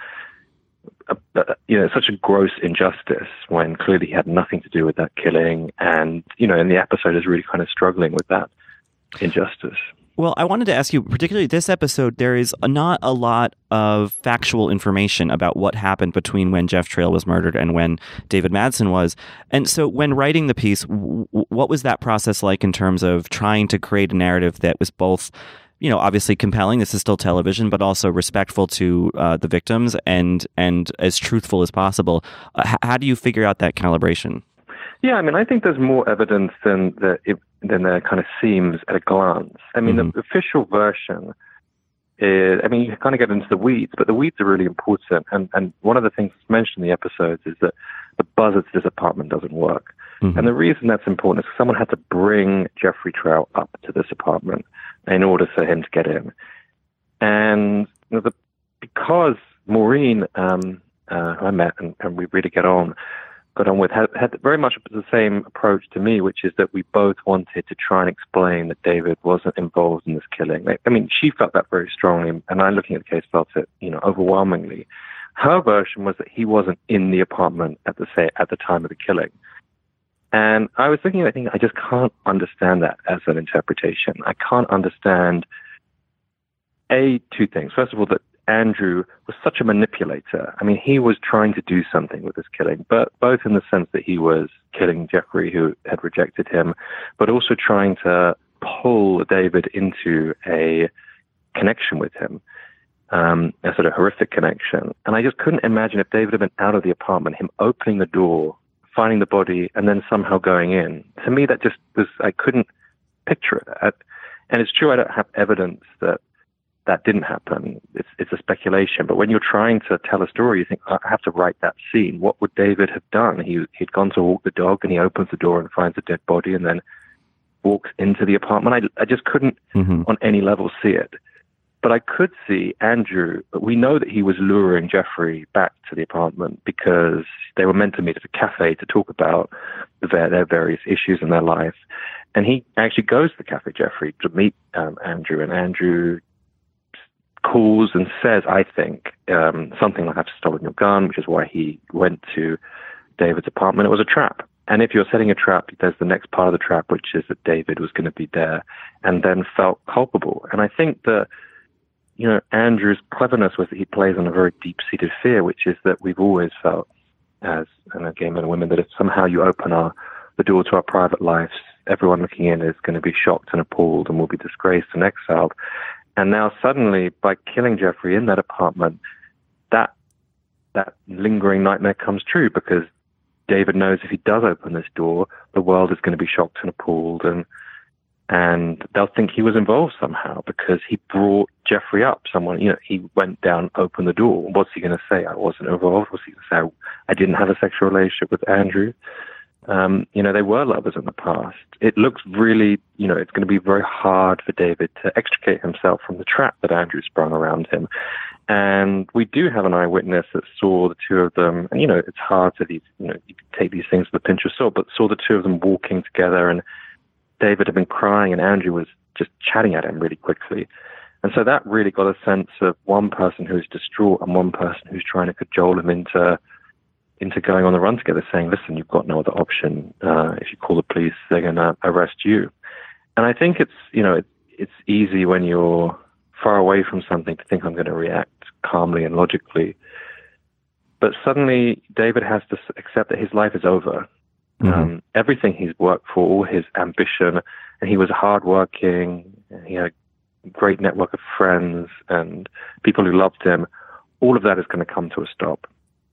uh, you know, such a gross injustice when clearly he had nothing to do with that killing. And, you know, and the episode is really kind of struggling with that injustice. Well, I wanted to ask you, particularly this episode, there is not a lot of factual information about what happened between when Jeff Trail was murdered and when David Madison was. And so when writing the piece, w- what was that process like in terms of trying to create a narrative that was both, you know, obviously compelling, this is still television, but also respectful to uh, the victims and and as truthful as possible? Uh, how do you figure out that calibration? Yeah, I mean, I think there's more evidence than the, than there kind of seems at a glance. I mean, mm-hmm. the official version is, I mean, you kind of get into the weeds, but the weeds are really important. And, and one of the things that's mentioned in the episodes is that the buzzer to this apartment doesn't work. Mm-hmm. And the reason that's important is someone had to bring Jeffrey Trout up to this apartment in order for him to get in. And you know, the, because Maureen, um, uh, who I met and, and we really get on, got on with, had, had very much the same approach to me, which is that we both wanted to try and explain that David wasn't involved in this killing. I mean, she felt that very strongly, and I, looking at the case, felt it, you know, overwhelmingly. Her version was that he wasn't in the apartment at the say at the time of the killing. And I was thinking, I think I just can't understand that as an interpretation. I can't understand, A, two things. First of all, that Andrew was such a manipulator. I mean, he was trying to do something with this killing, but both in the sense that he was killing Jeffrey, who had rejected him, but also trying to pull David into a connection with him, um, a sort of horrific connection. And I just couldn't imagine if David had been out of the apartment, him opening the door, finding the body, and then somehow going in. To me, that just was, I couldn't picture it. I, and it's true, I don't have evidence that that didn't happen. It's it's a speculation. But when you're trying to tell a story, you think, I have to write that scene. What would David have done? He, he'd gone to walk the dog, and he opens the door and finds a dead body, and then walks into the apartment. I, I just couldn't, mm-hmm. on any level, see it. But I could see Andrew, we know that he was luring Jeffrey back to the apartment because they were meant to meet at a cafe to talk about their, their various issues in their life. And he actually goes to the cafe, Jeffrey, to meet um, Andrew, and Andrew calls and says, I think, um, something like, I've stolen your gun, which is why he went to David's apartment. It was a trap. And if you're setting a trap, there's the next part of the trap, which is that David was going to be there, and then felt culpable. And I think that, you know, Andrew's cleverness was that he plays on a very deep-seated fear, which is that we've always felt as you know, gay men and women, that if somehow you open our, the door to our private lives, everyone looking in is going to be shocked and appalled and will be disgraced and exiled. And now suddenly, by killing Jeffrey in that apartment, that that lingering nightmare comes true, because David knows if he does open this door, the world is going to be shocked and appalled, and and they'll think he was involved somehow because he brought Jeffrey up. Someone, you know, he went down, opened the door. What's he going to say? I wasn't involved. What's he going to say? I didn't have a sexual relationship with Andrew. Um, you know, they were lovers in the past. It looks really, you know, it's going to be very hard for David to extricate himself from the trap that Andrew sprung around him. And we do have an eyewitness that saw the two of them, and, you know, it's hard to, these, you know, you can take these things with a pinch of salt, but saw the two of them walking together, and David had been crying, and Andrew was just chatting at him really quickly. And so that really got a sense of one person who's distraught and one person who's trying to cajole him into into going on the run together, saying, listen, you've got no other option. Uh, if you call the police, they're going to arrest you. And I think it's, you know, it, it's easy when you're far away from something to think I'm going to react calmly and logically. But suddenly David has to accept that his life is over. Mm-hmm. Um, everything he's worked for, all his ambition, and he was hardworking, he had a great network of friends and people who loved him, all of that is going to come to a stop.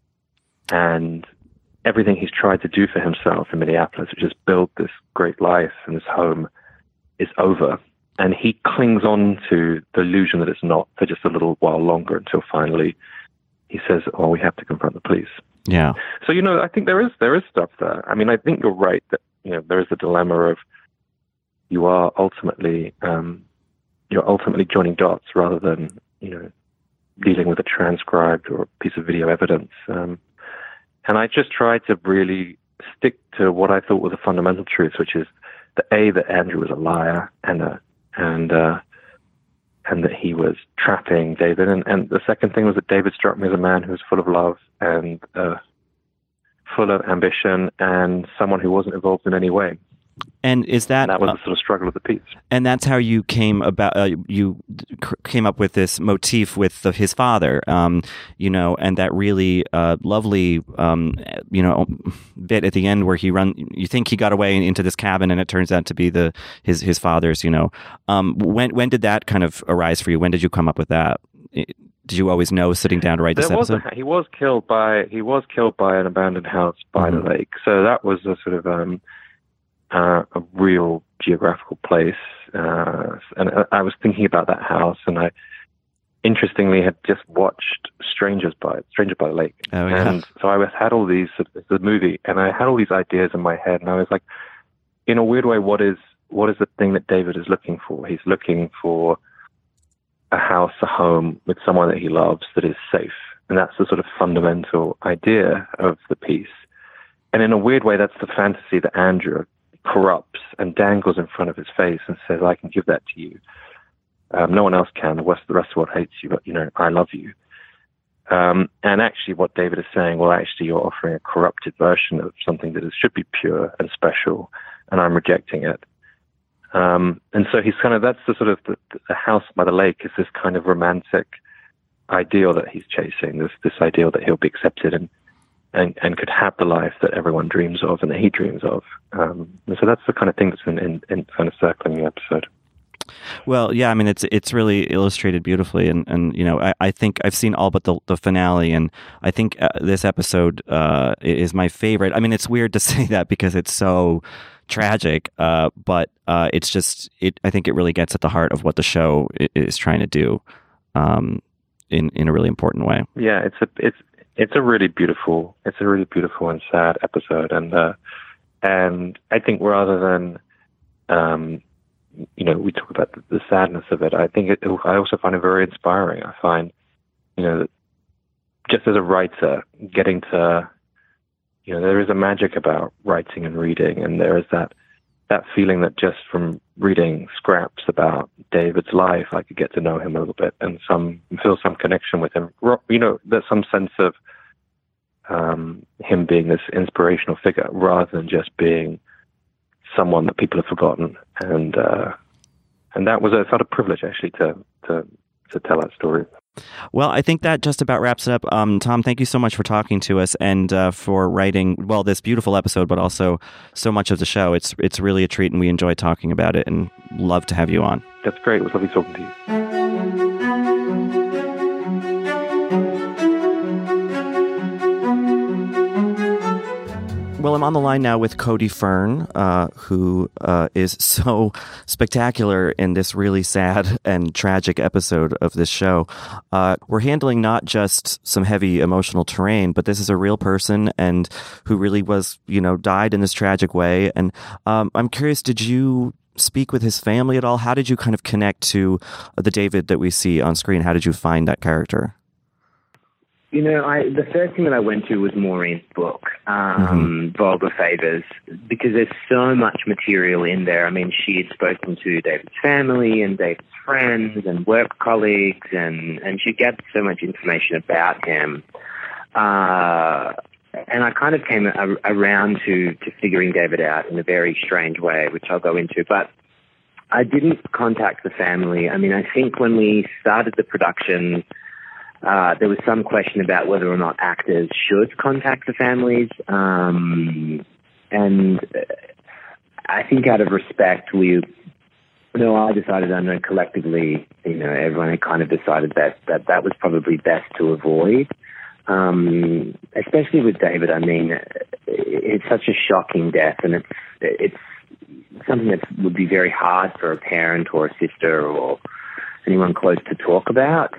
And everything he's tried to do for himself in Minneapolis, which is build this great life and this home, is over. And he clings on to the illusion that it's not for just a little while longer, until finally he says, oh, we have to confront the police. Yeah. So, you know, I think there is there is stuff there. I mean, I think you're right that, you know, there is a dilemma of you are ultimately, um, you're ultimately joining dots rather than, you know, dealing with a transcribed or a piece of video evidence. Um, And I just tried to really stick to what I thought were the fundamental truths, which is that A, that Andrew was a liar, and uh, and uh, and that he was trapping David. And, and the second thing was that David struck me as a man who was full of love and uh, full of ambition, and someone who wasn't involved in any way. And is that and that was uh, the sort of struggle of the piece? And that's how you came about. Uh, you c- came up with this motif with the, his father, um, you know, and that really uh, lovely, um, you know, bit at the end where he run. You think he got away into this cabin, and it turns out to be the his his father's. You know, um, when when did that kind of arise for you? When did you come up with that? did you always know sitting down to write there this was episode? A, he was killed by he was killed by an abandoned house by mm-hmm. the lake. So that was a sort of um, uh, a real geographical place. Uh, and I was thinking about that house, and I interestingly had just watched Strangers by Stranger by the Lake. Oh, yeah. And so I had all these the movie, and I had all these ideas in my head, and I was like, in a weird way, what is what is the thing that David is looking for? He's looking for a house, a home with someone that he loves that is safe. And that's the sort of fundamental idea of the piece. And in a weird way, that's the fantasy that Andrew corrupts and dangles in front of his face and says, I can give that to you. Um, no one else can. The rest, the rest of the world hates you, but, you know, I love you. Um, and actually what David is saying, well, actually you're offering a corrupted version of something that is, should be pure and special, and I'm rejecting it. Um, and so he's kind of, that's the sort of, the, the house by the lake is this kind of romantic ideal that he's chasing, this this ideal that he'll be accepted and, and, and could have the life that everyone dreams of and that he dreams of. Um, and so that's the kind of thing that's in, in, in kind of circling the episode. Well, yeah, I mean, it's it's really illustrated beautifully, and, and you know, I, I think I've seen all but the, the finale, and I think uh, this episode uh, is my favorite. I mean, it's weird to say that because it's so tragic, uh, but uh, it's just, it. I think it really gets at the heart of what the show is trying to do, um, in in a really important way. Yeah, it's a it's it's a really beautiful, it's a really beautiful and sad episode, and uh, and I think rather than um, you know, we talk about the, the sadness of it, I think it, I also find it very inspiring. I find, you know, that just as a writer, getting to, you know, there is a magic about writing and reading, and there is that that feeling that just from reading scraps about David's life, I could get to know him a little bit and some feel some connection with him. You know, there's some sense of um, him being this inspirational figure rather than just being someone that people have forgotten, and uh, and that was a sort of privilege actually to to to tell that story. Well, I think that just about wraps it up. Um, Tom, thank you so much for talking to us and uh, for writing well this beautiful episode, but also so much of the show. It's it's really a treat, and we enjoy talking about it, and love to have you on. That's great. It was lovely talking to you. Well, I'm on the line now with Cody Fern, uh, who uh, is so spectacular in this really sad and tragic episode of this show. Uh, we're handling not just some heavy emotional terrain, but this is a real person and who really was, you know, died in this tragic way. And um, I'm curious, did you speak with his family at all? How did you kind of connect to the David that we see on screen? How did you find that character? You know, I, the first thing that I went to was Maureen's book, um, mm-hmm. Vulgar Favors, because there's so much material in there. I mean, she had spoken to David's family and David's friends and work colleagues, and, and she gathered so much information about him. Uh, and I kind of came a, around to, to figuring David out in a very strange way, which I'll go into. But I didn't contact the family. I mean, I think when we started the production, Uh, there was some question about whether or not actors should contact the families. Um, and I think out of respect, we, you know, I decided, I know collectively, you know, everyone had kind of decided that that, that was probably best to avoid. Um, especially with David, I mean, it's such a shocking death, and it's, it's something that would be very hard for a parent or a sister or anyone close to talk about.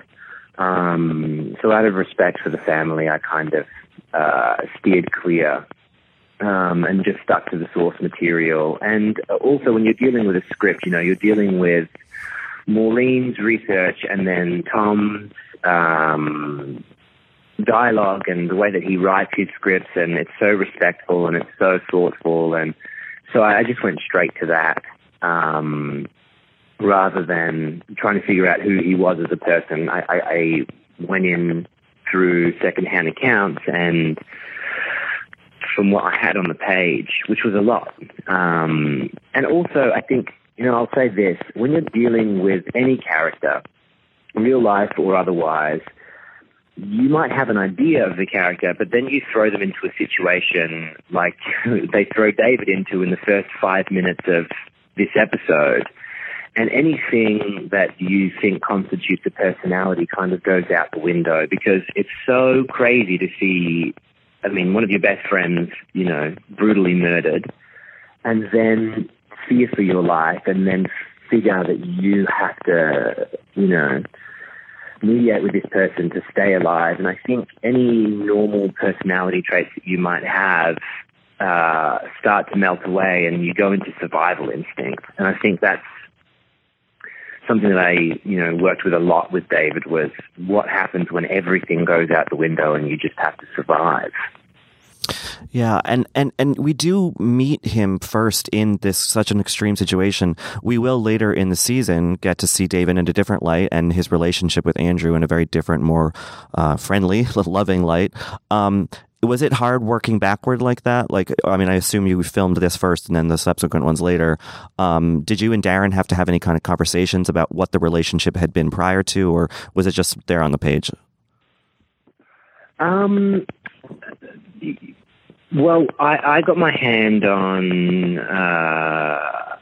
Um, so out of respect for the family, I kind of uh, steered clear um, and just stuck to the source material. And also when you're dealing with a script, you know, you're dealing with Maureen's research and then Tom's um, dialogue and the way that he writes his scripts, and it's so respectful and it's so thoughtful. And so I just went straight to that. Um rather than trying to figure out who he was as a person. I, I, I went in through secondhand accounts and from what I had on the page, which was a lot. Um, and also, I think, you know, I'll say this, when you're dealing with any character, real life or otherwise, you might have an idea of the character, but then you throw them into a situation like they throw David into in the first five minutes of this episode. and anything that you think constitutes a personality kind of goes out the window, because it's so crazy to see, I mean, one of your best friends, you know, brutally murdered, and then fear for your life, and then figure that you have to, you know, mediate with this person to stay alive. And I think any normal personality traits that you might have uh, start to melt away, and you go into survival instinct. And I think that's something that I, you know, worked with a lot with David, was what happens when everything goes out the window and you just have to survive. Yeah, and, and, and we do meet him first in this such an extreme situation. We will later in the season get to see David in a different light, and his relationship with Andrew in a very different, more uh, friendly, loving light. Um, was it hard working backward like that? Like, I mean, I assume you filmed this first and then the subsequent ones later. Um, did you and Darren have to have any kind of conversations about what the relationship had been prior to, or was it just there on the page? Um, well, I, I got my hand on uh,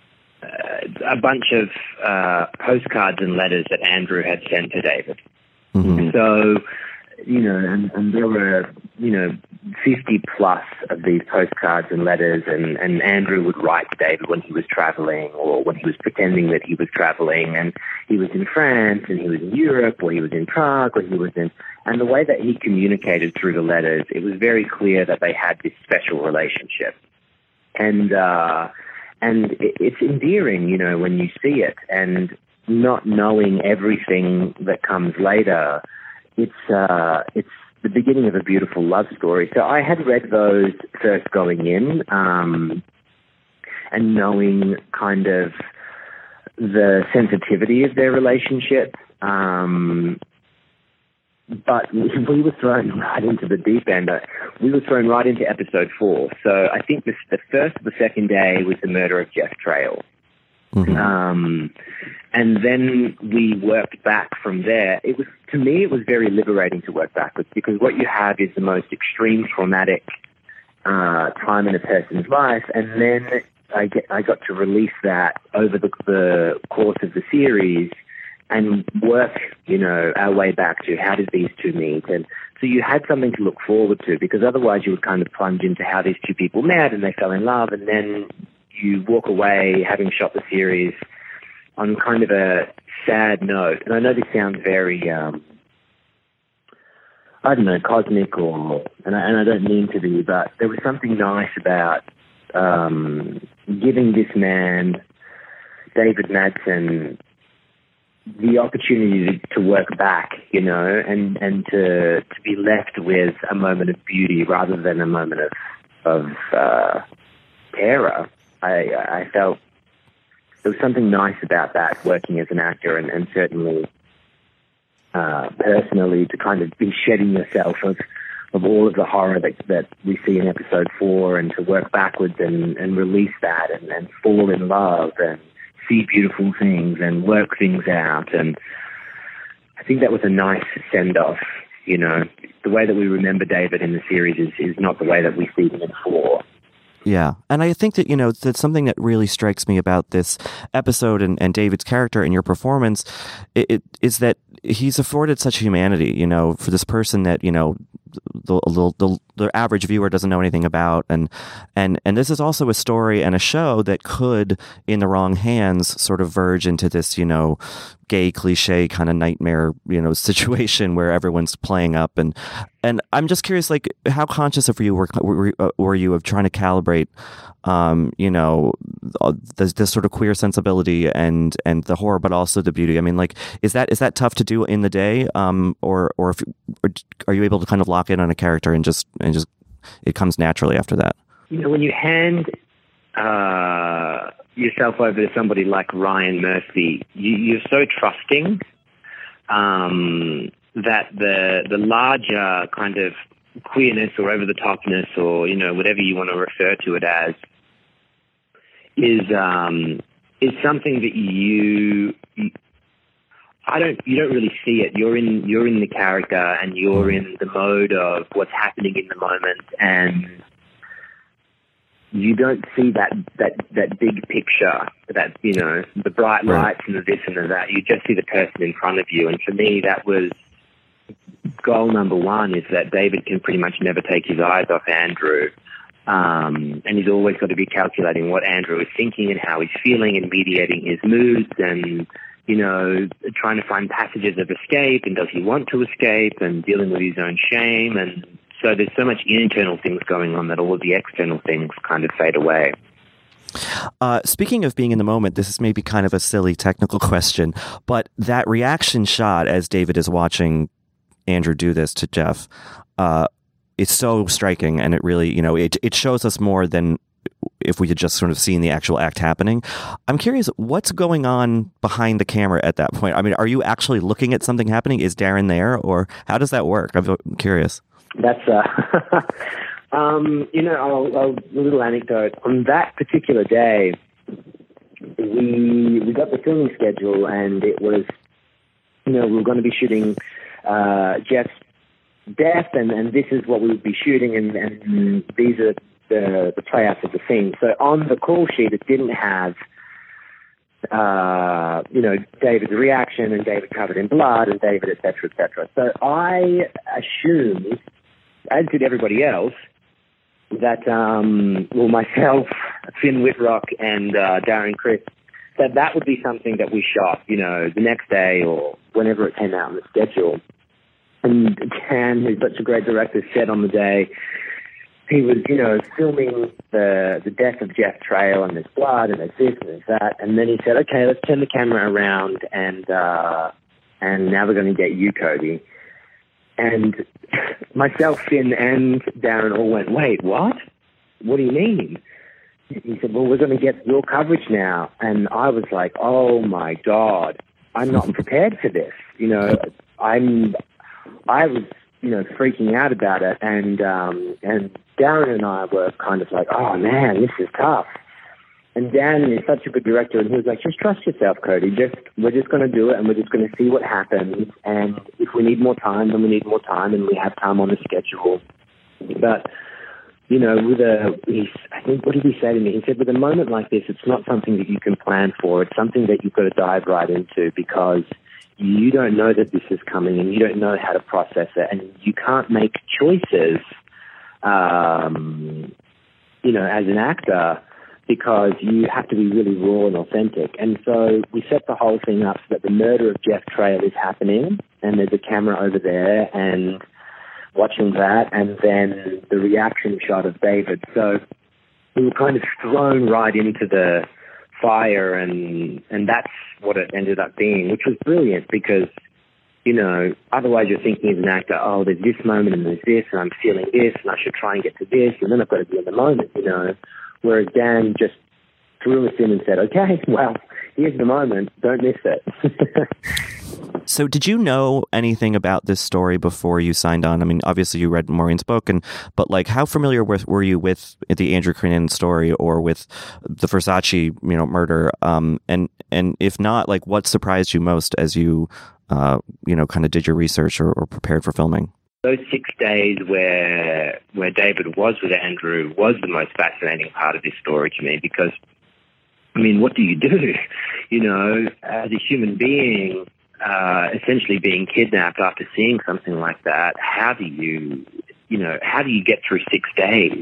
a bunch of uh, postcards and letters that Andrew had sent to David. Mm-hmm. So, you know, and, and there were, you know, fifty plus of these postcards and letters, and, and Andrew would write to David when he was traveling, or when he was pretending that he was traveling, and he was in France, and he was in Europe, or he was in Prague, or he was in, and the way that he communicated through the letters, it was very clear that they had this special relationship. And, uh, and it, it's endearing, you know, when you see it, and not knowing everything that comes later, it's uh, it's the beginning of a beautiful love story. So I had read those first going in, um, and knowing kind of the sensitivity of their relationship. Um, but we were thrown right into the deep end. We were thrown right into episode four. So I think this, the first or the second day was the murder of Jeff Trail. Mm-hmm. Um, and then we worked back from there. It was, to me, it was very liberating to work backwards, because what you have is the most extreme traumatic uh, time in a person's life, and then I get, I got to release that over the, the course of the series and work, you know, our way back to how did these two meet. And so you had something to look forward to, because otherwise you would kind of plunge into how these two people met and they fell in love, and then you walk away having shot the series on kind of a sad note. And I know this sounds very, um, I don't know, cosmic, or, and I, and I don't mean to be, but there was something nice about um, giving this man, David Madsen, the opportunity to work back, you know, and, and to to be left with a moment of beauty rather than a moment of, of uh, terror. I, I felt there was something nice about that, working as an actor, and, and certainly uh, personally, to kind of be shedding yourself of, of all of the horror that, that we see in episode four, and to work backwards and, and release that, and, and fall in love and see beautiful things and work things out. And I think that was a nice send-off. You know, the way that we remember David in the series is, is not the way that we see him in four. Yeah. And I think that, you know, that's something that really strikes me about this episode and, and David's character and your performance, it, it is that he's afforded such humanity, you know, for this person that, you know, the, the, the, the average viewer doesn't know anything about. And, and, and this is also a story and a show that could, in the wrong hands, sort of verge into this, you know, gay cliche kind of nightmare, you know, situation where everyone's playing up. And, and I'm just curious, like, how conscious of you were, were, were you of trying to calibrate, um, you know, this, this sort of queer sensibility and, and the horror, but also the beauty? I mean, like, is that, is that tough to do in the day? Um, or, or if, or are you able to kind of lock in on a character and just, and just, it comes naturally after that? You know, when you hand, uh, yourself over to somebody like Ryan Murphy, you, you're so trusting um, that the the larger kind of queerness or over the topness, or, you know, whatever you want to refer to it as, is um, is something that you, you I don't you don't really see it. You're in you're in the character, and you're in the mode of what's happening in the moment, and you don't see that, that, that big picture, that, you know, the bright lights and the this and the that. You just see the person in front of you. And for me, that was goal number one, is that David can pretty much never take his eyes off Andrew. Um, and he's always got to be calculating what Andrew is thinking and how he's feeling and mediating his moods and, you know, trying to find passages of escape, and does he want to escape, and dealing with his own shame. And so there's so much internal things going on that all of the external things kind of fade away. Uh, speaking of being in the moment, this is maybe kind of a silly technical question, but that reaction shot as David is watching Andrew do this to Jeff, uh, it's so striking, and it really, you know, it it shows us more than if we had just sort of seen the actual act happening. I'm curious, what's going on behind the camera at that point? I mean, are you actually looking at something happening? Is Darren there, or how does that work? I'm curious. That's, uh, um, you know, I'll, I'll, a little anecdote. On that particular day, we we got the filming schedule, and it was, you know, we were going to be shooting uh, Jeff's death, and, and this is what we would be shooting, and, and these are the, the playouts of the scene. So on the call sheet, it didn't have, uh, you know, David's reaction and David covered in blood and David, et cetera, et cetera. So I assumed, as did everybody else, that, um, well, myself, Finn Whitrock, and uh, Darren Criss, that that would be something that we shot, you know, the next day or whenever it came out on the schedule. And Dan, who's such a great director, said on the day, he was, you know, filming the the death of Jeff Trail, and there's blood, and there's this, and there's that. And then he said, okay, let's turn the camera around, and uh, and now we're going to get you, Cody. And myself, Finn, and Darren all went, wait, what? What do you mean? He said, well, we're going to get your coverage now. And I was like, oh, my God, I'm not prepared for this. You know, I'm... I was, you know, freaking out about it, and um, and Darren and I were kind of like, oh man, this is tough. And Dan is such a good director, and he was like, just trust yourself, Cody. Just we're just going to do it, and we're just going to see what happens. And if we need more time, then we need more time, and we have time on the schedule. But you know, with a, he's, I think, what did he say to me? He said, with a moment like this, it's not something that you can plan for. It's something that you've got to dive right into, because you don't know that this is coming, and you don't know how to process it, and you can't make choices, um, you know, as an actor, because you have to be really raw and authentic. And so we set the whole thing up so that the murder of Jeff Trail is happening, and there's a camera over there, and watching that, and then the reaction shot of David. So we were kind of thrown right into the fire, and and that's what it ended up being, which was brilliant, because, you know, otherwise you're thinking as an actor, oh, there's this moment and there's this, and I'm feeling this, and I should try and get to this, and then I've got to be in the moment, you know. Whereas Dan just threw us in and said, okay, well, here's the moment, don't miss it. So did you know anything about this story before you signed on? I mean, obviously you read Maureen's book, and but like, how familiar with, were you with the Andrew Cunanan story, or with the Versace, you know, murder? Um, and and if not, like, what surprised you most as you, uh, you know, kind of did your research or, or prepared for filming? Those six days where where David was with Andrew was the most fascinating part of this story to me, because, I mean, what do you do? You know, as a human being, Uh, essentially being kidnapped after seeing something like that, how do you, you know, how do you get through six days?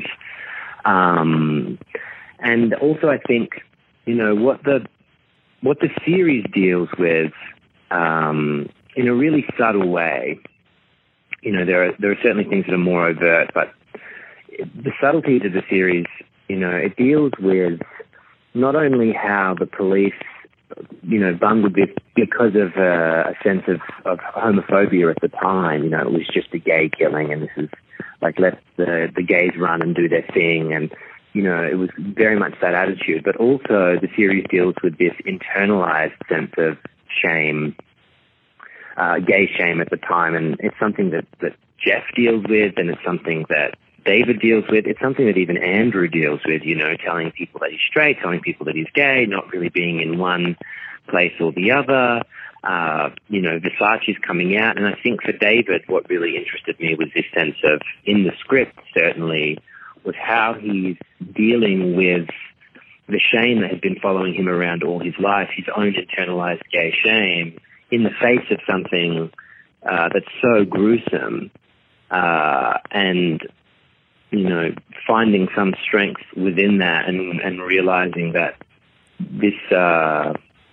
Um, and also, I think, you know, what the what the series deals with, um, in a really subtle way. You know, there are there are certainly things that are more overt, but the subtleties of the series, you know, it deals with not only how the police, you know, bungled this because of uh, a sense of, of homophobia at the time. You know, it was just a gay killing, and this is like, let the, the gays run and do their thing. And, you know, it was very much that attitude. But also the series deals with this internalized sense of shame, uh, gay shame at the time. And it's something that, that Jeff deals with, and it's something that David deals with. It's something that even Andrew deals with, you know, telling people that he's straight, telling people that he's gay, not really being in one place or the other. Uh, you know, Versace's coming out. And I think for David, what really interested me was this sense of, in the script, certainly, was how he's dealing with the shame that has been following him around all his life, his own internalized gay shame, in the face of something uh, that's so gruesome, uh, and, you know, finding some strength within that and, and realizing that this, uh,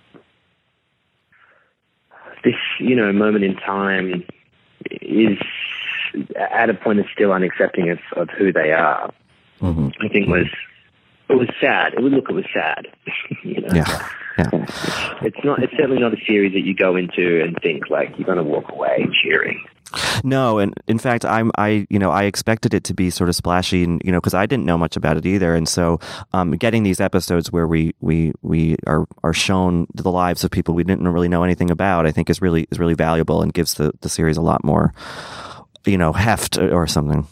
this, you know, moment in time is at a point of still unaccepting of, of who they are, mm-hmm. I think was, it was sad. It would look, it was sad. you know? Yeah. Yeah. It's not, it's certainly not a series that you go into and think like you're going to walk away cheering. No, and in fact, I'm I you know I expected it to be sort of splashy, and you know because I didn't know much about it either, and so um, getting these episodes where we we we are are shown the lives of people we didn't really know anything about, I think is really is really valuable and gives the, the series a lot more, you know, heft or something.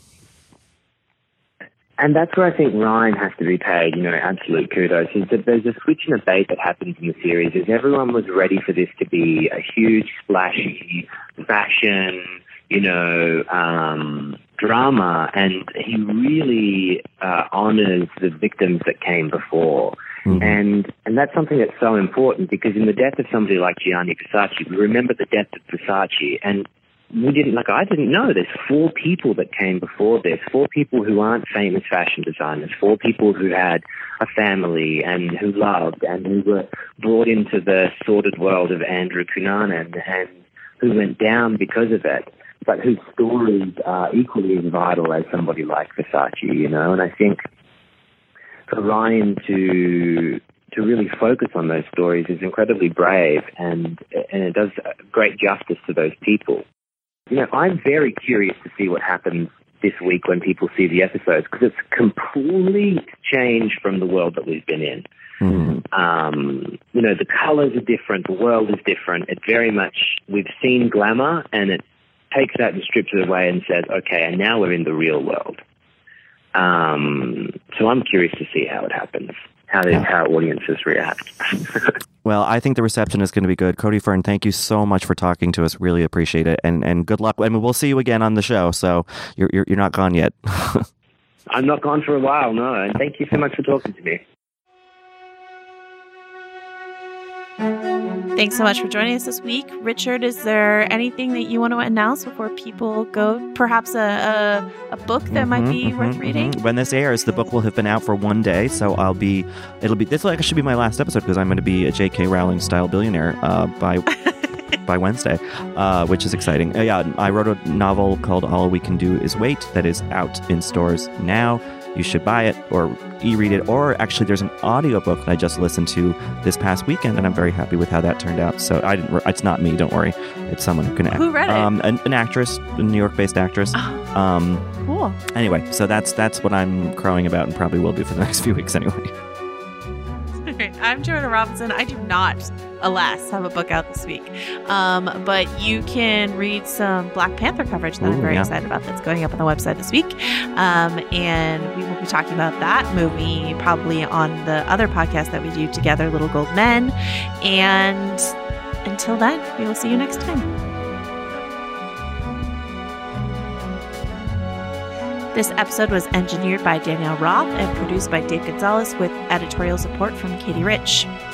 And that's where I think Ryan has to be paid, you know, absolute kudos, is that there's a switch in the bait that happens in the series, is everyone was ready for this to be a huge, splashy fashion, you know, um, drama, and he really uh, honors the victims that came before. Mm-hmm. And and that's something that's so important, because in the death of somebody like Gianni Versace, we remember the death of Versace, and we didn't, like, I didn't know. There's four people that came before this, four people who aren't famous fashion designers, four people who had a family and who loved and who were brought into the sordid world of Andrew Cunanan and who went down because of it, but whose stories are equally as vital as somebody like Versace, you know. And I think for Ryan to to really focus on those stories is incredibly brave, and and it does great justice to those people. You know, I'm very curious to see what happens this week when people see the episodes, because it's a complete change from the world that we've been in. Mm-hmm. Um, you know, the colors are different, the world is different. It very much, we've seen glamour, and it takes that and strips it away and says, okay, and now we're in the real world. Um, so I'm curious to see how it happens, how, they, yeah. how audiences react. Well, I think the reception is going to be good. Cody Fern, thank you so much for talking to us. Really appreciate it, and and good luck. I mean, we'll see you again on the show, so you're you're, you're not gone yet. I'm not gone for a while, no. And thank you so much for talking to me. Thanks so much for joining us this week. Richard, is there anything that you want to announce before people go? Perhaps a, a, a book that mm-hmm, might be mm-hmm, worth reading? Mm-hmm. When this airs, the book will have been out for one day, so I'll be, it'll be, this will actually be my last episode, because I'm going to be a J K Rowling style billionaire uh, by by Wednesday, uh, which is exciting. Uh, yeah, I wrote a novel called All We Can Do Is Wait that is out in stores now. You should buy it or e-read it, or actually there's an audiobook that I just listened to this past weekend, and I'm very happy with how that turned out. So I didn't, it's not me, don't worry. It's someone who can act. Who read it? Um, an, an actress, a New York-based actress. Oh, um, cool. Anyway, so that's that's what I'm crowing about, and probably will be for the next few weeks anyway. I'm Joanna Robinson. I do not, alas, have a book out this week. Um, but you can read some Black Panther coverage that Ooh, I'm very yeah. excited about that's going up on the website this week. Um, and we will be talking about that movie probably on the other podcast that we do together, Little Gold Men. And until then, we will see you next time. This episode was engineered by Danielle Roth and produced by Dave Gonzalez with editorial support from Katie Rich.